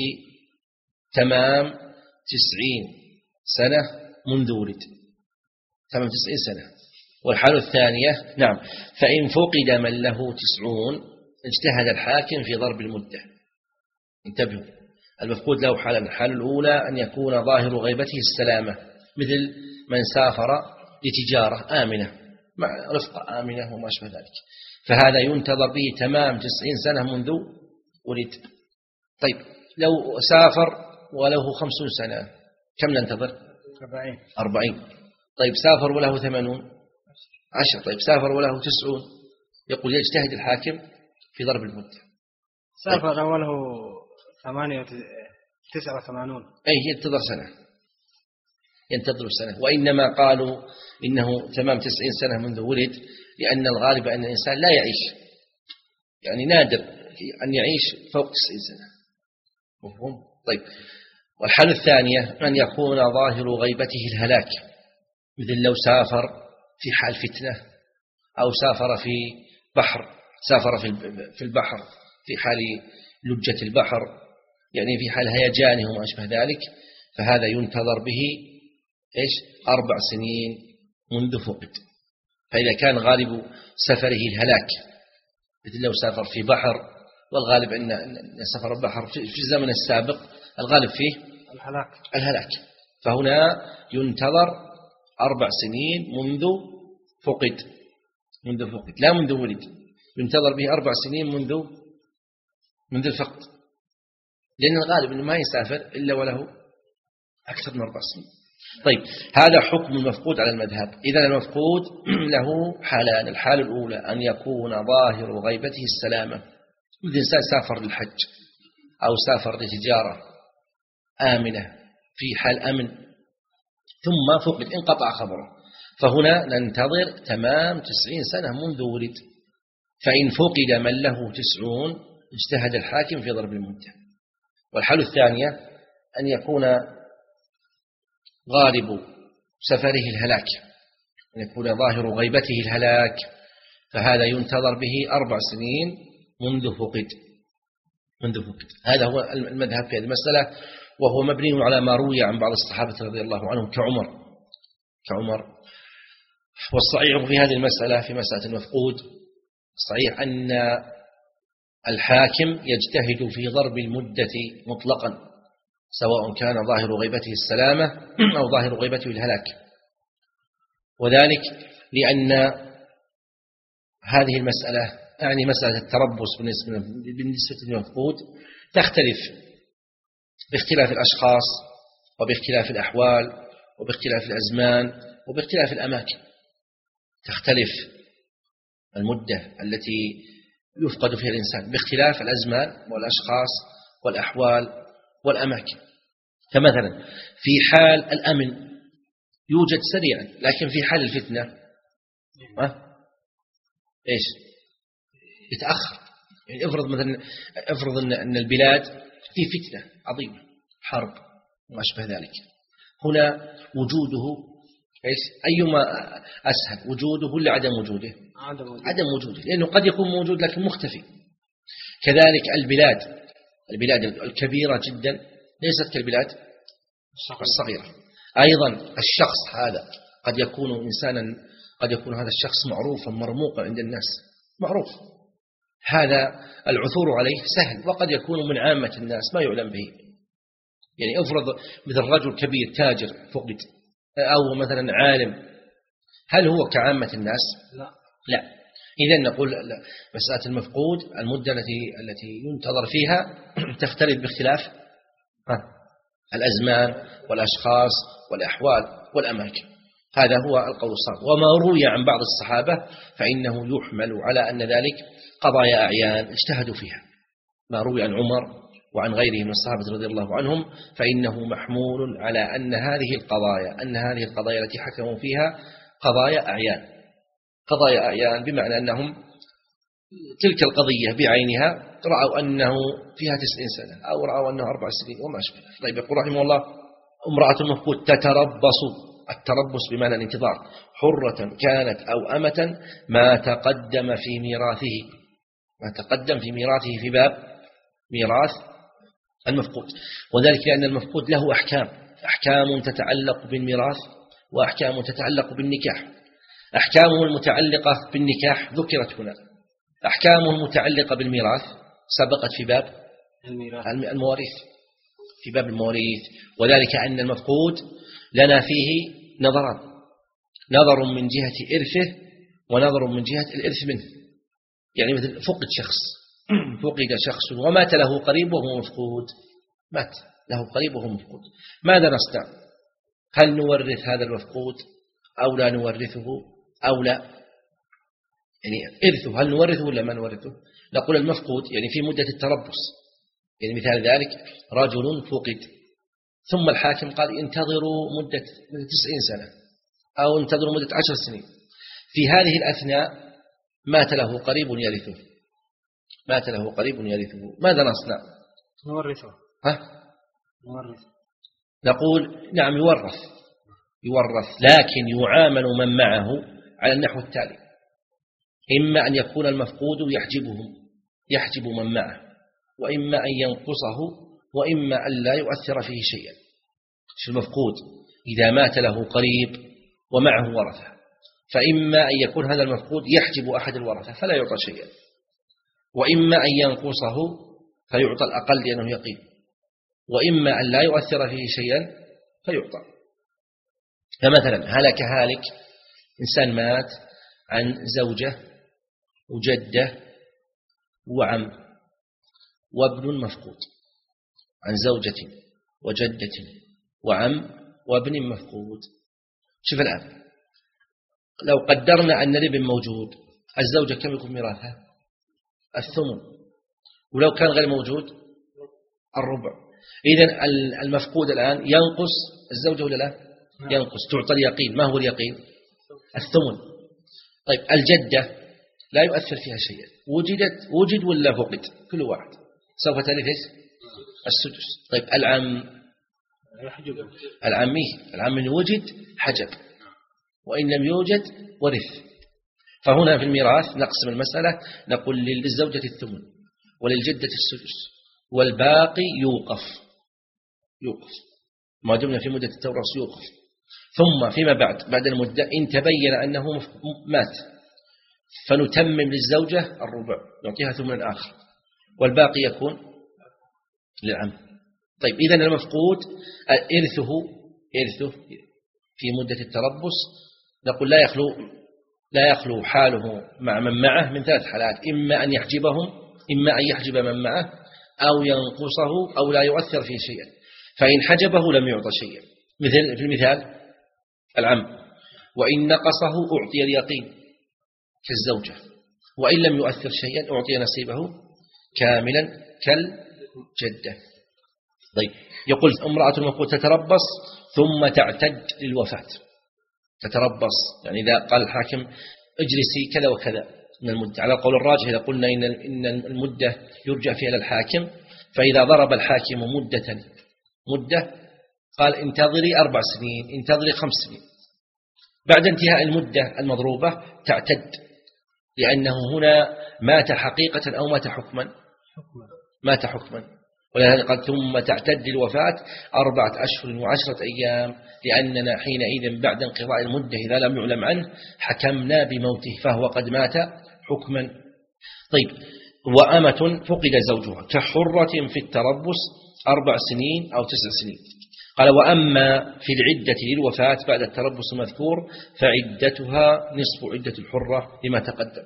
تمام تسعين سنة منذ ولد، تمام تسعين سنة. والحالة الثانية نعم، فإن فقد من له تسعون اجتهد الحاكم في ضرب المدة. انتبهوا، المفقود له حالة. الحالة الأولى أن يكون ظاهر غيبته السلامة، مثل من سافر لتجارة آمنة مع رفقة آمنة وما أشبه ذلك، فهذا ينتظر به تمام تسعين سنة منذ ولد. طيب لو سافر وله خمسون سنة كم ننتظر؟ أربعين. أربعين. طيب سافر وله ثمانون عشر. طيب سافر وله تسعون، يقول يجتهد الحاكم في ضرب المدة. سافر طيب. وله ثمانية تسعة وثمانون، أي ينتظر سنة، ينتظر سنة. وإنما قالوا إنه تمام تسعين سنة منذ ولد لأن الغالب أن الإنسان لا يعيش، يعني نادر أن يعيش فوق تسعين سنة. مفهوم؟ طيب، والحالة الثانية أن يكون ظاهر غيبته الهلاك، مثل لو سافر في حال فتنة، أو سافر في بحر، سافر في البحر في حال لجة البحر، يعني في حال هيجانه وما أشبه ذلك، فهذا ينتظر به إيش؟ أربع سنين منذ فقد. فإذا كان غالب سفره الهلاك، مثل لو سافر في بحر، والغالب أن سفر البحر في الزمن السابق الغالب فيه الهلاك الهلاك فهنا ينتظر أربع سنين منذ فقد، منذ فقد لا منذ ولد، ينتظر به أربع سنين منذ منذ الفقد، لأن الغالب أنه ما يسافر إلا وله أكثر من أربع سنين. طيب، هذا حكم المفقود على المذهب. إذن المفقود له حالان. الحالة الأولى أن يكون ظاهر غيبته السلامة، مثل إنسان سافر للحج أو سافر لتجارة آمنة في حال أمن ثم فقد انقطع خبره، فهنا ننتظر تمام تسعين سنة منذ ولد. فإن فقد من له تسعون اجتهد الحاكم في ضرب المدة. والحالة الثانية أن يكون غالب سفره الهلاك، أن يكون ظاهر غيبته الهلاك، فهذا ينتظر به أربع سنين منذ فقد منذ فقد. هذا هو المذهب في هذه المسألة، وهو مبني على ما روي عن بعض الصحابة رضي الله عنهم كعمر كعمر والصحيح في هذه المسألة، في مسألة المفقود، صحيح أن الحاكم يجتهد في ضرب المدة مطلقا، سواء كان ظاهر غيبته السلامة أو ظاهر غيبته الهلاك، وذلك لأن هذه المسألة يعني مسألة التربص بالنسبة للمفقود تختلف باختلاف الأشخاص وباختلاف الأحوال وباختلاف الأزمان وباختلاف الأماكن. تختلف المدة التي يفقد فيها الإنسان باختلاف الأزمان والأشخاص والأحوال والأماكن. فمثلا في حال الأمن يوجد سريعا، لكن في حال الفتنة ها إيش يتأخر. يعني افرض مثلا افرض أن البلاد في فتنة عظيمة، حرب وما أشبه ذلك، هنا وجوده إيش أيما أسهل، وجوده ولا عدم وجوده؟ عدم وجوده، لأنه قد يكون موجود لكن مختفي. كذلك البلاد البلاد الكبيرة جدا ليست كالبلاد الصغيرة. أيضا الشخص هذا قد يكون إنسانا، قد يكون هذا الشخص معروفا مرموقا عند الناس، معروف، هذا العثور عليه سهل، وقد يكون من عامة الناس ما يعلم به. يعني افرض مثل رجل كبير تاجر فقد، أو مثلا عالم، هل هو كعامة الناس؟ لا, لا. إذن نقول مسألة المفقود المدة التي التي ينتظر فيها تختلف باختلاف الأزمان والأشخاص والأحوال والأماكن. هذا هو القول الصحيح. وما روي عن بعض الصحابة فإنه يحمل على أن ذلك قضايا أعيان اجتهدوا فيها. ما روي عن عمر وعن غيره من الصحابة رضي الله عنهم فإنه محمول على أن هذه القضايا أن هذه القضايا التي حكموا فيها قضايا أعيان قضايا أعيان بمعنى أنهم تلك القضية بعينها رأوا أنه فيها تسعين سنة أو رأوا أنه أربع سنين وما أشبه. طيب يقول رحمه الله امرأة المفقود تتربص، التربص بمعنى الانتظار، حرة كانت أو أمة ما تقدم في ميراثه ما تقدم في ميراثه في باب ميراث المفقود. وذلك لأن المفقود له أحكام أحكام تتعلق بالميراث وأحكام تتعلق بالنكاح. أحكامه المتعلقة بالنكاح ذكرت هنا، أحكامه المتعلقة بالميراث سبقت في باب المواريث في باب المواريث. وذلك أن المفقود لنا فيه نظران، نظر من جهة إرثه ونظر من جهة الإرث منه. يعني مثل فقد شخص فقد شخص ومات له قريب وهو مفقود، مات له قريب وهو مفقود، ماذا نصنع؟ هل نورث هذا المفقود أو لا نورثه أو لا؟ يعني إرثه هل نورثه ولا ما نورثه؟ نقول المفقود يعني في مدة التربص، يعني مثال ذلك رجل فقد ثم الحاكم قال انتظروا مدة تسعين سنة أو انتظروا مدة عشر سنين. في هذه الأثناء مات له قريب يرثه مات له قريب يرثه ماذا نصنع؟ نورثه. ها؟ نورث. نقول نعم يورث يورث لكن يعامل من معه على النحو التالي: إما أن يكون المفقود يحجبهم يحجب من معه، وإما أن ينقصه، وإما أن لا يؤثر فيه شيئا. المفقود إذا مات له قريب ومعه ورثة فإما أن يكون هذا المفقود يحجب أحد الورثة فلا يعطى شيئا، وإما أن ينقصه فيعطى الأقل لأنه يقين، وإما أن لا يؤثر فيه شيئا فيعطى. فمثلا هلك هالك إنسان مات عن زوجة وجدة وعم وابن مفقود، عن زوجة وجدة وعم وابن مفقود. شوف الآن لو قدرنا أن الابن موجود الزوجة كم يكون ميراثها؟ الثمن، ولو كان غير موجود الربع. إذن المفقود الآن ينقص الزوجة ولا لا؟ ينقص، تعطى اليقين. ما هو اليقين؟ الثمن. طيب الجدة لا يؤثر فيها شيئا، وجدت وجد ولا فقد كل واحد سوف ترث السدس. طيب العم العمي العم إن وجد حجب وإن لم يوجد ورث. فهنا في الميراث نقسم المسألة، نقول للزوجة الثمن وللجدة السدس والباقي يوقف يوقف ما دمنا في مدة التورث يوقف. ثم فيما بعد بعد المدة إن تبين أنه مات فنتمم للزوجة الربع نعطيها ثمن آخر والباقي يكون للعم. طيب إذن المفقود إرثه إرثه في مدة التربص نقول لا يخلو لا يخلو حاله مع من معه من ثلاث حالات: إما أن يحجبهم، إما أن يحجب من معه، أو ينقصه أو لا يؤثر فيه شيئا. فإن حجبه لم يعطى شيئا، مثل في المثال العم، وإن نقصه أعطي اليقين كالزوجة، وإن لم يؤثر شيئا أعطي نصيبه كاملا كالجدة. طيب يقول امرأة المفقود تتربص ثم تعتد للوفاة. تتربص يعني إذا قال الحاكم اجلسي كذا وكذا من المدة، على القول الراجح إذا قلنا إن المدة يرجع فيها للحاكم، فإذا ضرب الحاكم مدة مدة قال انتظري أربع سنين انتظري خمس سنين، بعد انتهاء المدة المضروبة تعتد، لأنه هنا مات حقيقة أو مات حكما مات حكما ولهذا قال ثم تعتد الوفاة أربعة أشهر وعشرة أيام، لأننا حينئذ بعد انقضاء المدة إذا لم يعلم عنه حكمنا بموته فهو قد مات حكما. طيب وأمة فقد زوجها كحرة في التربص أربع سنين أو تسع سنين. قال وأما في العدة للوفاة بعد التربص المذكور فعدتها نصف عدة الحرة لما تقدم.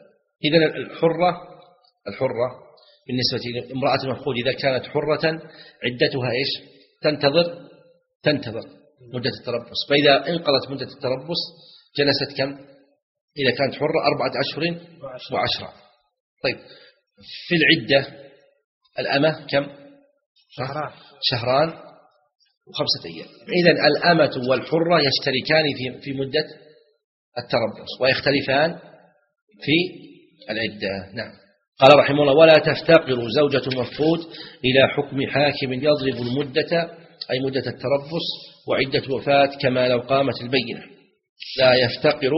إذن الحرة الحرة بالنسبة لامرأة المفقود إذا كانت حرة عدتها إيش؟ تنتظر تنتظر مدة التربص، فإذا انقضت مدة التربص جلست كم؟ إذا كانت حرة أربعة أشهر وعشرة. طيب في العدة الأمة كم؟ شهران شهران وخمسة أيام. إذن الأمة والحرة يشتركان في في مدة التربص ويختلفان في العدة. نعم. قال رحمه الله: ولا تفتقر زوجة المفقود إلى حكم حاكم يضرب المدة أي مدة التربص وعدة الوفاة كما لو قامت البينة. لا يفتقر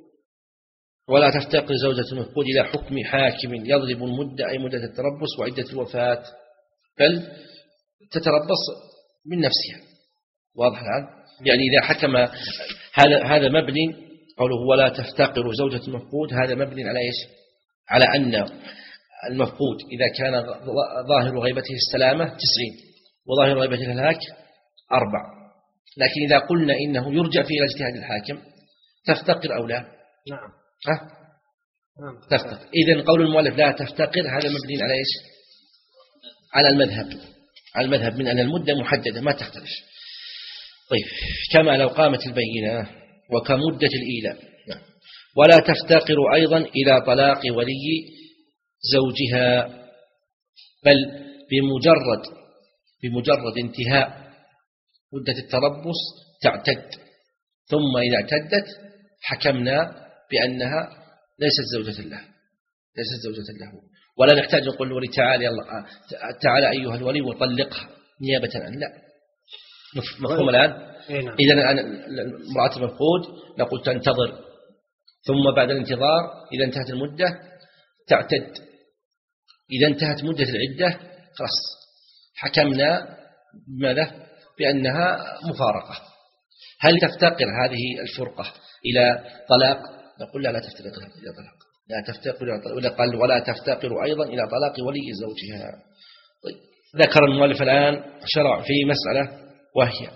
ولا تفتقر زوجة المفقود إلى حكم حاكم يضرب المدة أي مدة التربص وعدة الوفاة، بل تتربص من نفسها. واضح الآن؟ يعني إذا حكم هذا هذا مبني قوله ولا تفتقر زوجة المفقود، هذا مبني على إيش؟ على أن المفقود إذا كان ظاهر غيبته السلامة تسعين وظاهر غيبته الهلاك أربع، لكن إذا قلنا إنه يرجع فيه إلى اجتهاد الحاكم تفتقر أو لا؟ نعم. ها؟ تفتقر. إذن قول المؤلف لا تفتقر هذا مبني على إيش؟ على المذهب على المذهب من أن المدة محددة ما تختلف. طيب كما لو قامت البينة وكمدة الإيلاء. ولا تفتقر أيضا إلى طلاق ولي زوجها، بل بمجرد بمجرد انتهاء مدة التربص تعتد، ثم إذا اعتدت حكمنا بأنها ليست زوجة له ليست زوجة له ولا نحتاج نقول ولي تعالى يلا تعالى أيها الولي وطلقها نيابة عن لا. مفهوم الآن؟ إذا امرأة المفقود نقول تنتظر، ثم بعد الانتظار إذا انتهت المدة تعتد، إذا انتهت مدة العدة خلاص حكمنا بماذا؟ بأنها مفارقة. هل تفتقر هذه الفرقة إلى طلاق؟ نقول لا لا تفتقر إلى طلاق لا تفتقر إلى طلاق، ولا قال ولا تفتقر أيضا إلى طلاق ولي زوجها. طيب ذكر المؤلف الآن شرع في مسألة وهي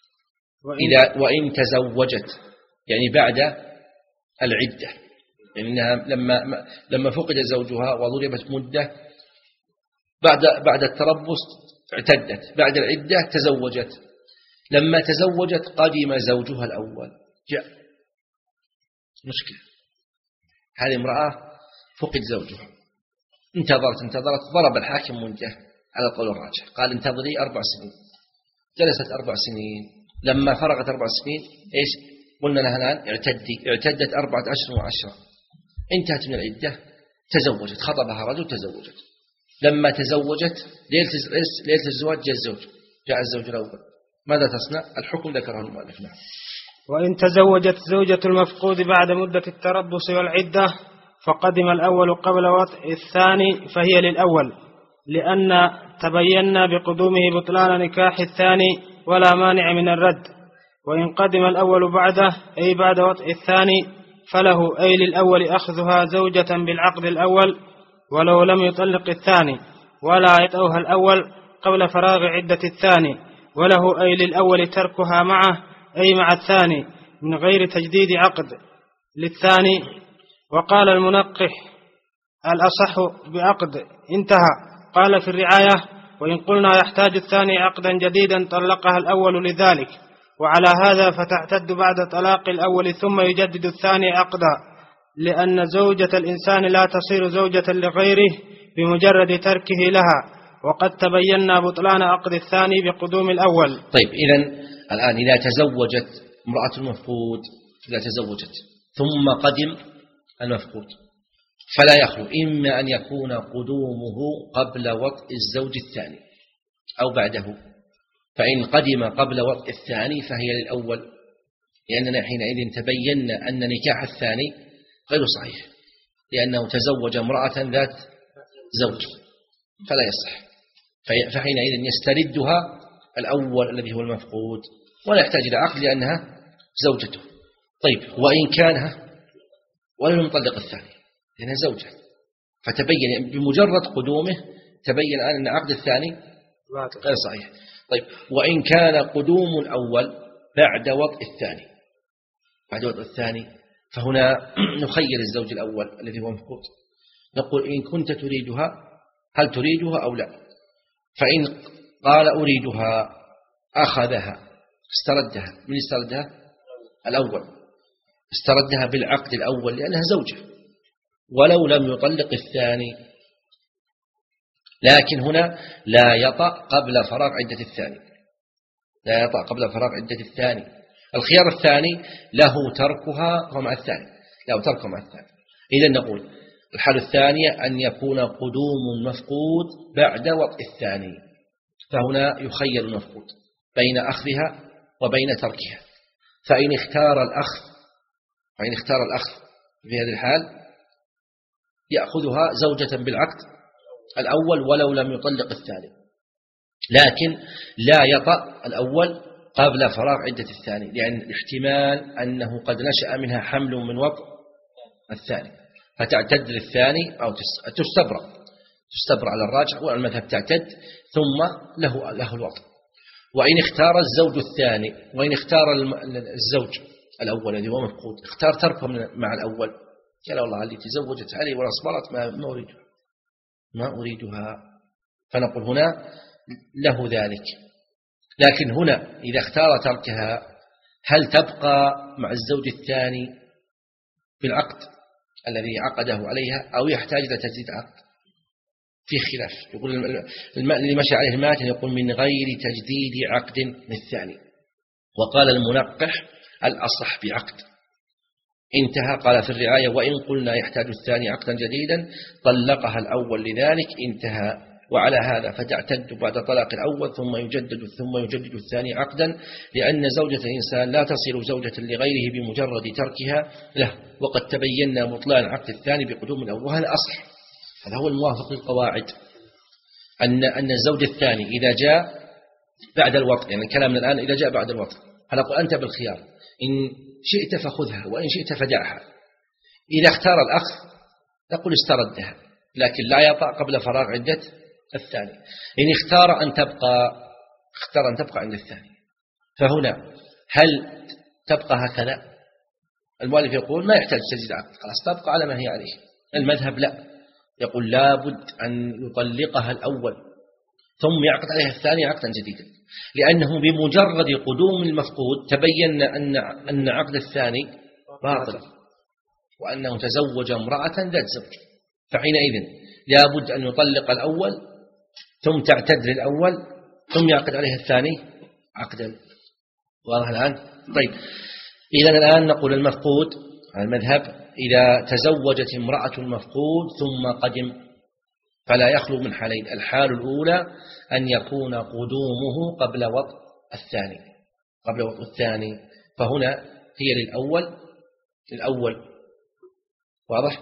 إذا وإن تزوجت، يعني بعد العدة، يعني إنها لما لما فقد زوجها وضربت مدة بعد بعد التربص اعتدت، بعد العدة تزوجت، لما تزوجت قدم زوجها الأول جاء مشكلة. هذه امرأة فقد زوجها انتظرت انتظرت ضرب الحاكم مدة على القول الراجح، قال انتظري أربع سنين، جلست أربع سنين، لما فرغت أربع سنين إيش قلنا لها الآن اعتدي، اعتدت أربعة أشهر وعشرة، انتهت من العدة تزوجت، خطبها رجل تزوجت، لما تزوجت ليلة الزواج جاء الزوج جاء الزوج الأول، ماذا تصنع؟ الحكم ذكره المؤلف. نعم. وإن تزوجت زوجة المفقود بعد مدة التربص والعدة فقدم الأول قبل وطء الثاني فهي للأول، لأن تبين بقدومه بطلان نكاح الثاني ولا مانع من الرد. وإن قدم الأول بعده أي بعد وطء الثاني فله أي للأول أخذها زوجة بالعقد الأول ولو لم يطلق الثاني، ولا يطأها الأول قبل فراغ عدة الثاني، وله أي للأول تركها معه أي مع الثاني من غير تجديد عقد للثاني. وقال المنقح الأصح بعقد انتهى. قال في الرعاية وإن قلنا يحتاج الثاني عقدا جديدا طلقها الأول لذلك، وعلى هذا فتعتد بعد طلاق الأول ثم يجدد الثاني عقدا، لأن زوجة الإنسان لا تصير زوجة لغيره بمجرد تركه لها، وقد تبين بطلان عقد الثاني بقدوم الأول. طيب إذن الآن إذا تزوجت امرأة المفقود إذا تزوجت ثم قدم المفقود فلا يخلو إما أن يكون قدومه قبل وطء الزوج الثاني أو بعده، فإن قدم قبل وطء الثاني فهي للأول، لأننا حينئذ تبينا أن نكاح الثاني غير صحيح، لأنه تزوج امرأة ذات زوج فلا يصح، فحينئذ يستردها الأول الذي هو المفقود ولا يحتاج إلى عقد لأنها زوجته. طيب وإن كانها ولم يطلق الثاني لأنها زوجة، فتبين بمجرد قدومه تبين الآن أن عقد الثاني غير صحيح. طيب وإن كان قدوم الأول بعد وطء الثاني بعد وطء الثاني فهنا نخير الزوج الأول الذي هو مفقود، نقول إن كنت تريدها هل تريدها أو لا؟ فإن قال أريدها أخذها استردها. من استردها؟ الأول، استردها بالعقد الأول لأنها زوجة ولو لم يطلق الثاني. لكن هنا لا يطأ قبل فراغ عدة الثاني، لا يطأ قبل فراغ عدة الثاني. الخيار الثاني له تركها ومع الثاني، له تركها مع الثاني. إذن نقول الحالة الثانية أن يكون قدوم المفقود بعد وطء الثاني، فهنا يخير المفقود بين أخذها وبين تركها. فإن اختار الأخذ فإن اختار الأخذ في هذه الحال يأخذها زوجة بالعقد الأول ولو لم يطلق الثاني، لكن لا يطأ الأول قبل فراغ عدة الثاني، لأن الاحتمال أنه قد نشأ منها حمل من وطء الثاني، فتعتد للثاني أو تستبرأ تستبرأ على الراجح والمذهب تعتد ثم له له الوطء. وإن اختار الزوج الثاني وإن اختار الزوج الأول الذي هو مفقود اختار تركه مع الأول، قال والله اللي تزوجت علي ولا صبرت ما ما أريدها ما أريدها فنقول هنا له ذلك. لكن هنا إذا اختار تركها هل تبقى مع الزوج الثاني بالعقد الذي عقده عليها أو يحتاج إلى تجديد عقد؟ في خلاف. يقول اللي مشى عليه الماتن يقول من غير تجديد عقد للثاني، وقال المنقح الأصح بعقد. انتهى. قال في الرعاية وإن قلنا يحتاج الثاني عقدا جديدا طلقها الأول لذلك انتهى. وعلى هذا فتعتد بعد طلاق الأول ثم يجدد ثم يجدد الثاني عقدا، لأن زوجة الإنسان لا تصير زوجة لغيره بمجرد تركها له، وقد تبين بطلان عقد الثاني بقدوم الأول. وهذا أصح، هذا هو الموافق للقواعد، أن أن الزوج الثاني إذا جاء بعد الوطء، يعني كلامنا الآن إذا جاء بعد الوطء هنقول أنت بالخيار، إن شئت فخذها وإن شئت فدعها. إذا اختار الأخ نقول استردها، لكن لا يطأ قبل فراغ عدة الثاني. إن اختار أن تبقى اختار أن تبقى عند الثاني، فهنا هل تبقى هكذا؟ المؤلف يقول ما يحتاج تجديد عقد، خلاص تبقى على ما هي عليه. المذهب لا، يقول لابد أن يطلقها الأول ثم يعقد عليها الثاني عقدا جديدا، لأنه بمجرد قدوم المفقود تبين أن أن عقد الثاني باطل وأنه تزوج امرأة ذات زوج، فحينئذ لابد أن يطلق الأول ثم تعتد للأول ثم يعقد عليها الثاني عقدا. واضح الآن؟ طيب، إذا الآن نقول المفقود على المذهب إذا تزوجت امرأة المفقود ثم قدم فلا يخلو من حالين. الحال الأولى أن يكون قدومه قبل وطء الثاني قبل وطء الثاني فهنا هي للأول للأول واضح؟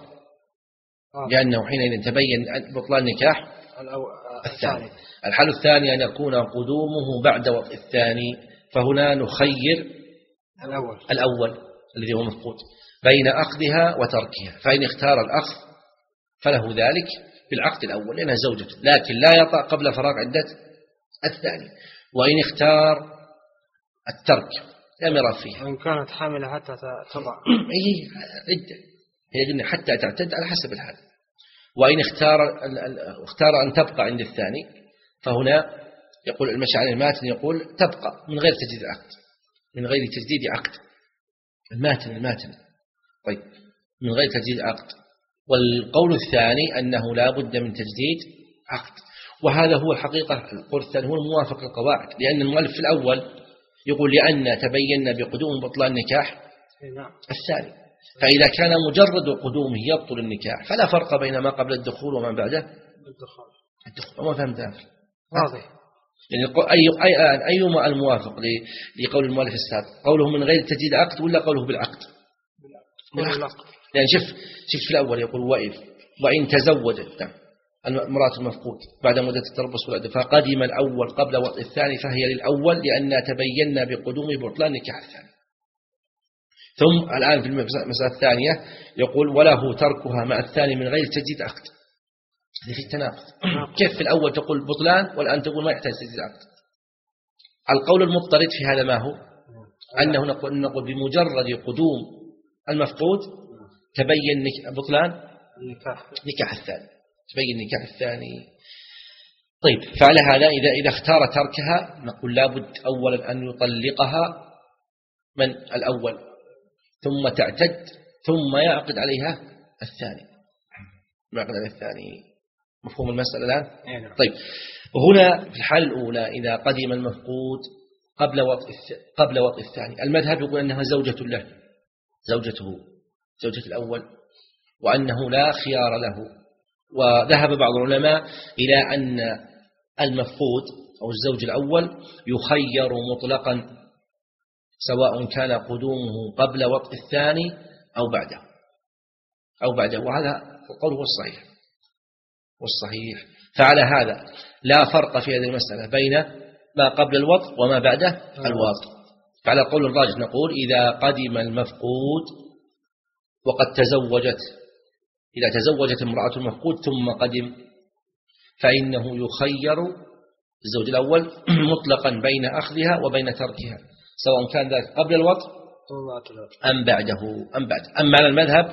لأنه حينئذ تبين بطلان النكاح الثاني. الحال الثاني أن يكون قدومه بعد وطء الثاني، فهنا نخير الأول الأول الذي هو مفقود بين أخذها وتركها، فإن اختار الأخذ فله ذلك بالعقد الأول لأنها زوجته، لكن لا يطأ قبل فراغ عدة الثاني. وإن اختار الترك لم يرى فيها، وإن كانت حاملة حتى تضع أي عدة، هي قلنا حتى تعتد على حسب الحال. وإن اختار اختار أن تبقى عند الثاني فهنا يقول المشاعر الماتن يقول تبقى من غير تجديد عقد من غير تجديد عقد الماتن الماتن طيب من غير تجديد عقد. والقول الثاني أنه لا بد من تجديد عقد، وهذا هو الحقيقة. القول الثاني هو الموافق للقواعد، لأن المؤلف في الأول يقول لأن تبين بقدوم بطلان النكاح الثاني، فإذا كان مجرد قدومه يبطل النكاح فلا فرق بين ما قبل الدخول وما بعده الدخول. وما فهمت ذلك واضح؟ يعني أي أي أيما الموافق لقول المؤلف السابق، قوله من غير تجديد عقد ولا قوله بالعقد؟ بالعقد. يعني شوف شوف في الأول يقول وإن وإن تزوجت المرأة المفقود بعد مدة التربص والعدة فقدم الأول قبل وطء الثاني فهي للأول لأن تبين بقدوم بطلان نكاح الثاني. ثم الآن في المسألة الثانية يقول وله تركها مع الثاني من غير تجديد عقد. هذه في التناقض. كيف في الأول تقول بطلان والآن تقول ما يحتاج تجديد عقد؟ القول المضطرد في هذا ما هو؟ أنه نقول, نقول بمجرد قدوم المفقود تبين بطلان النكاح نكاح الثاني، تبين النكاح الثاني. طيب، فعلى هذا إذا إذا اختار تركها نقول لابد أولا أن يطلقها من الأول، ثم تعتد، ثم يعقد عليها الثاني، يعقد عليها الثاني. مفهوم المسألة الآن؟ طيب، هنا في الحالة الأولى إذا قدم المفقود قبل وطء قبل وطء الثاني، المذهب يقول أنها زوجة له، زوجته، زوجة الأول، وأنه لا خيار له. وذهب بعض العلماء إلى أن المفقود أو الزوج الأول يخير مطلقا، سواء كان قدومه قبل وطء الثاني أو بعده أو بعده وهذا القول هو الصحيح والصحيح. فعلى هذا لا فرق في هذه المسألة بين ما قبل الوطء وما بعده الوطء. فعلى القول الراجح نقول إذا قدم المفقود وقد تزوجت، إذا تزوجت امرأة المفقود ثم قدم، فإنه يخير الزوج الأول مطلقا بين أخذها وبين تركها، سواء كان ذلك قبل الوطء أم بعده أم بعد. أما على المذهب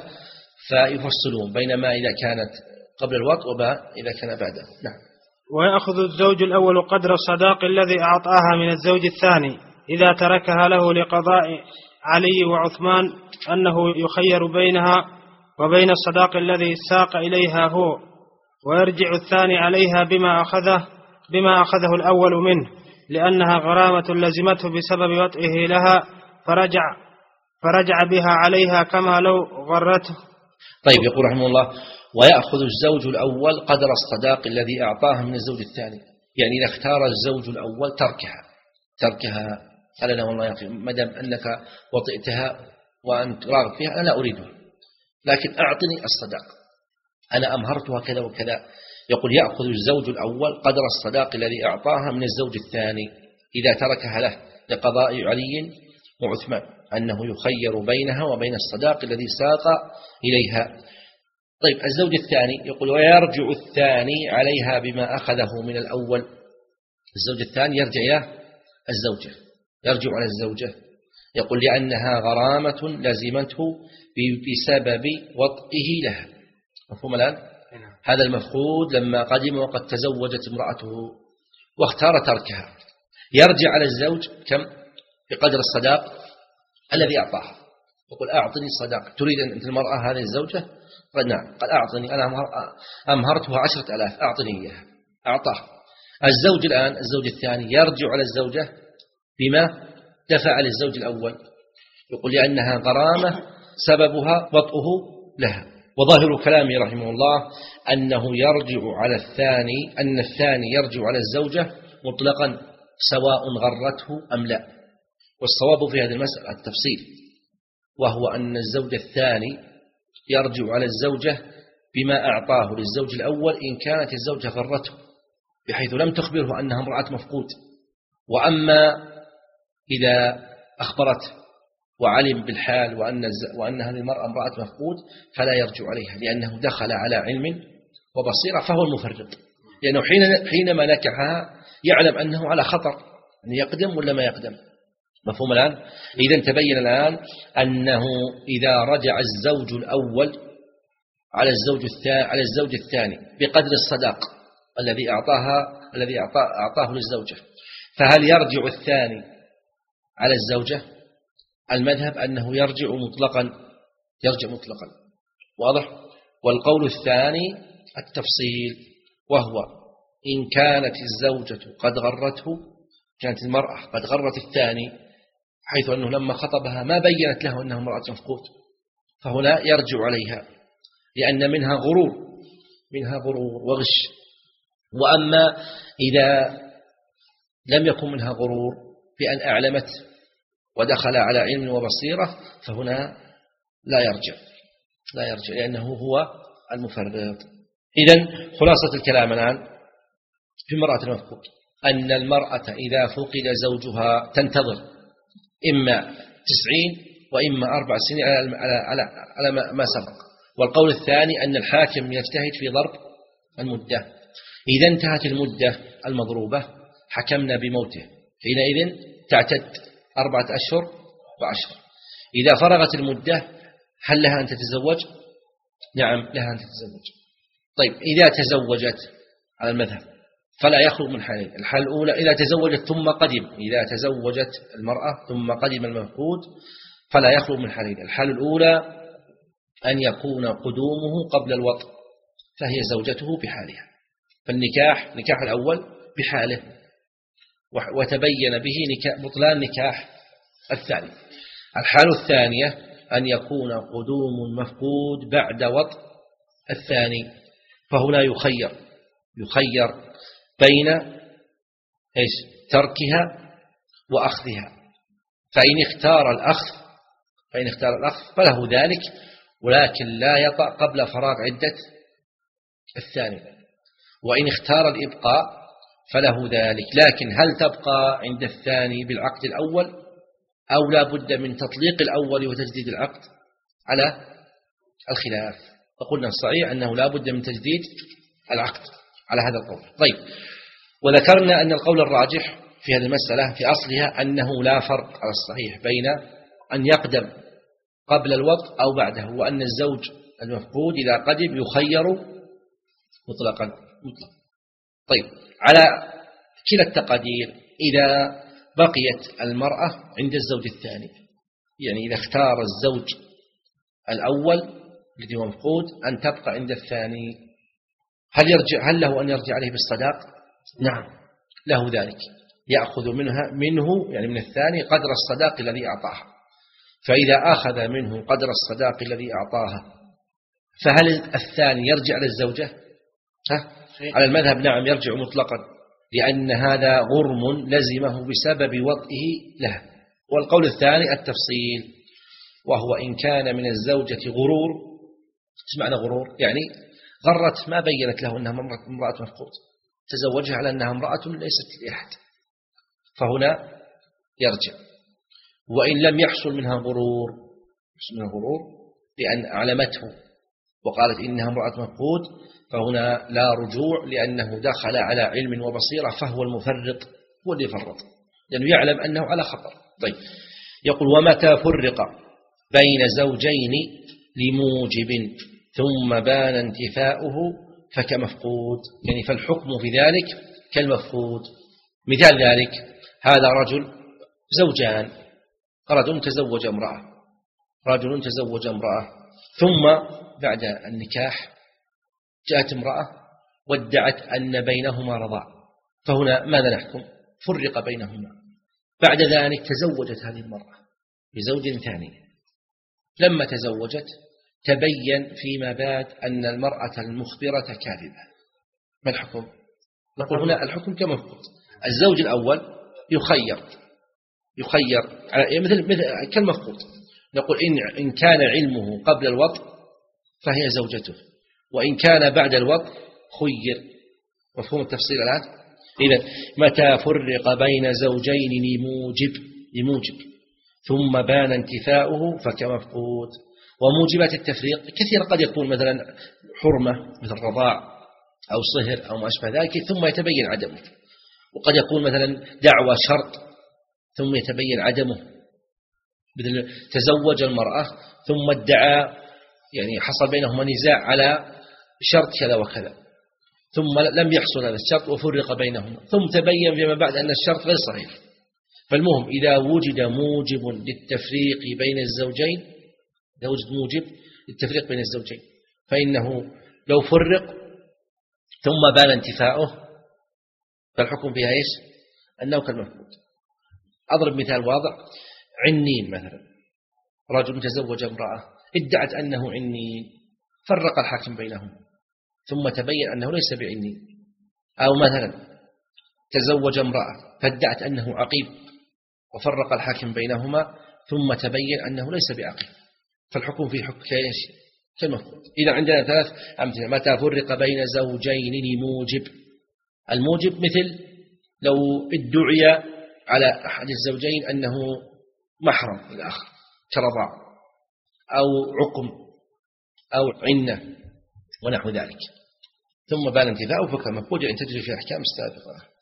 فيفصلون بين ما إذا كانت قبل الوطء وما إذا كان بعده. نعم. ويأخذ الزوج الأول قدر الصداق الذي أعطاها من الزوج الثاني إذا تركها له لقضاء علي وعثمان، أنه يخير بينها وبين الصداق الذي ساق إليها هو، ويرجع الثاني عليها بما أخذه بما أخذه الأول منه، لأنها غرامة لزمته بسبب وطئه لها، فرجع فرجع بها عليها كما لو غرته. طيب، يقول رحمه الله: ويأخذ الزوج الأول قدر الصداق الذي أعطاها من الزوج الثاني. يعني إذا اختار الزوج الأول تركها تركها قال لا والله يا أخي، مدام أنك وطئتها وأنت راغب فيها أنا لا أريدها، لكن أعطني الصداق، أنا أمهرتها كذا وكذا. يقول: يأخذ الزوج الأول قدر الصداق الذي أعطاها من الزوج الثاني إذا تركها له لقضاء علي وعثمان، أنه يخير بينها وبين الصداق الذي ساق إليها. طيب، الزوج الثاني يقول: ويرجع الثاني عليها بما أخذه من الأول. الزوج الثاني يرجع إلى الزوجة، يرجع على الزوجة، يقول: لأنها غرامة لزمته بسبب وطئه لها. مفهوم الآن؟ هذا المفقود لما قدم وقد تزوجت امرأته واختار تركها، يرجع على الزوج كم؟ بقدر الصداق الذي أعطاها. يقول: أعطني الصداق. تريد أن أنت المرأة هذه الزوجة؟ قال: نعم. قال: أعطني، أنا أمهرتها عشرة ألاف، أعطني إياها. أعطاه. الزوج الآن الزوج الثاني يرجع على الزوجة بما دفع للزوج الأول، يقول: لأنها غرامة سببها وطئه لها. وظاهر كلامه رحمه الله أنه يرجع على الثاني، أن الثاني يرجع على الزوجة مطلقا سواء غرته أم لا. والصواب في هذه المسألة التفصيل، وهو أن الزوج الثاني يرجع على الزوجة بما أعطاه للزوج الأول إن كانت الزوجة غرته بحيث لم تخبره أنها امرأة مفقود. وأما إذا أخبرته وعلم بالحال وأن, وأن هذه المرأة امرأة مفقود فلا يرجع عليها، لأنه دخل على علم وبصيرة فهو المفرط، لأنه حين حينما نكحها يعلم أنه على خطر أن يقدم ولا ما يقدم. مفهوم الآن؟ إذن تبين الآن أنه إذا رجع الزوج الأول على الزوج الثاني على الزوج الثاني بقدر الصداق الذي أعطاها الذي أعطاه للزوجة، فهل يرجع الثاني على الزوجة؟ المذهب أنه يرجع مطلقا، يرجع مطلقا. واضح؟ والقول الثاني التفصيل، وهو إن كانت الزوجة قد غرته، كانت المرأة قد غرت الثاني حيث أنه لما خطبها ما بينت له أنه امرأة مفقود، فهنا يرجع عليها لأن منها غرور منها غرور وغش. وأما إذا لم يكن منها غرور بأن أعلمت ودخل على علم وبصيرة فهنا لا يرجع لا يرجع لأنه هو المفرط. إذن خلاصة الكلام الآن في المرأة المفقود أن المرأة إذا فقد زوجها تنتظر إما تسعين وإما أربع سنين على, على, على ما سبق. والقول الثاني أن الحاكم يجتهد في ضرب المدة. إذا انتهت المدة المضروبة حكمنا بموته، حينئذ تعتد أربعة أشهر وعشر. إذا فرغت المدة هل لها أن تتزوج؟ نعم لها أن تتزوج. طيب إذا تزوجت على المذهب فلا يخرج من حالين. الحالة الأولى إذا تزوجت ثم قدم، إذا تزوجت المرأة ثم قدم المفقود فلا يخرج من حالين. الحالة الأولى أن يكون قدومه قبل الوطء فهي زوجته بحالها، فالنكاح نكاح الأول بحاله وتبين به نكاح بطلان نكاح الثاني. الحالة الثانية أن يكون قدوم المفقود بعد وطء الثاني، فهنا يخير يخير بين إيش تركها وأخذها، فإن اختار الأخذ فإن اختار الأخذ فله ذلك، ولكن لا يطأ قبل فراغ عدة الثاني، وإن اختار الإبقاء فله ذلك. لكن هل تبقى عند الثاني بالعقد الأول أو لا بد من تطليق الأول وتجديد العقد؟ على الخلاف، فقلنا الصحيح أنه لا بد من تجديد العقد على هذا القول. طيب، وذكرنا أن القول الراجح في هذه المسألة في أصلها أنه لا فرق على الصحيح بين أن يقدم قبل الوطء أو بعده، وأن الزوج المفقود إذا قدم يخير مطلقا مطلق. طيب، على كلا التقدير إذا بقيت المرأة عند الزوج الثاني، يعني إذا اختار الزوج الأول الذي هو مفقود أن تبقى عند الثاني، هل يرجع هل له أن يرجع عليه بالصداق؟ نعم له ذلك، يأخذ منها منه يعني من الثاني قدر الصداق الذي أعطاها. فإذا أخذ منه قدر الصداق الذي أعطاها فهل الثاني يرجع للزوجة؟ ها؟ على المذهب نعم يرجع مطلقا، لأن هذا غرم لزمه بسبب وطئه له. والقول الثاني التفصيل، وهو إن كان من الزوجة غرور. ايش معنى غرور؟ يعني غرت ما بينت له أنها امرأة مفقود، تزوجها على أنها امرأة ليست لأحد، فهنا يرجع. وإن لم يحصل منها غرور منها غرور لأن أعلمته وقالت إنها امرأة مفقود، فهنا لا رجوع، لأنه دخل على علم وبصيرة، فهو المفرط هو اللي فرط لأنه يعلم أنه على خطر. طيب، يقول ومتى فرق بين زوجين لموجب ثم بان انتفاؤه فكمفقود، يعني فالحكم في ذلك كالمفقود. مثال ذلك هذا رجل زوجان، رجل تزوج امرأة رجل تزوج امرأة ثم بعد النكاح جاءت امرأة وادعت أن بينهما رضاع، فهنا ماذا نحكم؟ فرق بينهما. بعد ذلك تزوجت هذه المرأة بزوج ثاني، لما تزوجت تبين فيما بعد أن المرأة المخبرة كاذبة، ما الحكم؟ نقول هنا الحكم كمفقود. الزوج الأول يخير يخير مثل مثل كالمفقود، نقول إن إن كان علمه قبل الوطء فهي زوجته، وإن كان بعد الوطء خير. مفهوم التفصيل الآن؟ إذا متى فرق بين زوجين لموجب لموجب ثم بان انتفاؤه فكمفقود. وموجبات التفريق كثير، قد يكون مثلا حرمة مثل رضاع أو صهر أو ما أشبه ذلك ثم يتبين عدمه، وقد يكون مثلا دعوى شرط ثم يتبين عدمه، مثل تزوج المرأة ثم ادعى يعني حصل بينهما نزاع على شرط كذا وكذا، ثم لم يحصل هذا الشرط وفرق بينهما، ثم تبين فيما بعد أن الشرط غير صحيح. فالمهم إذا وجد موجب للتفريق بين الزوجين، إذا وجد موجب للتفريق بين الزوجين فإنه لو فرق ثم بان انتفاؤه فالحكم فيها إيش؟ أنه كالمفقود. أضرب مثال واضح، عنين مثلا، رجل تزوج امرأة ادعت أنه عنين، فرق الحاكم بينهم ثم تبين أنه ليس بعنين. أو مثلا تزوج امرأة فادعت أنه عقيم وفرق الحاكم بينهما ثم تبين أنه ليس بعقيم، فالحكم في حكم كايش كالمفقود. إذا عندنا ثلاث أمثلة. متى فرق بين زوجين لموجب، الموجب مثل لو ادعي على أحد الزوجين أنه محرم الآخر كرضاع أو عقم أو عنة ونحو ذلك، ثم بان انتفاؤه فكمفقود، يعني تجري في أحكام السابقة.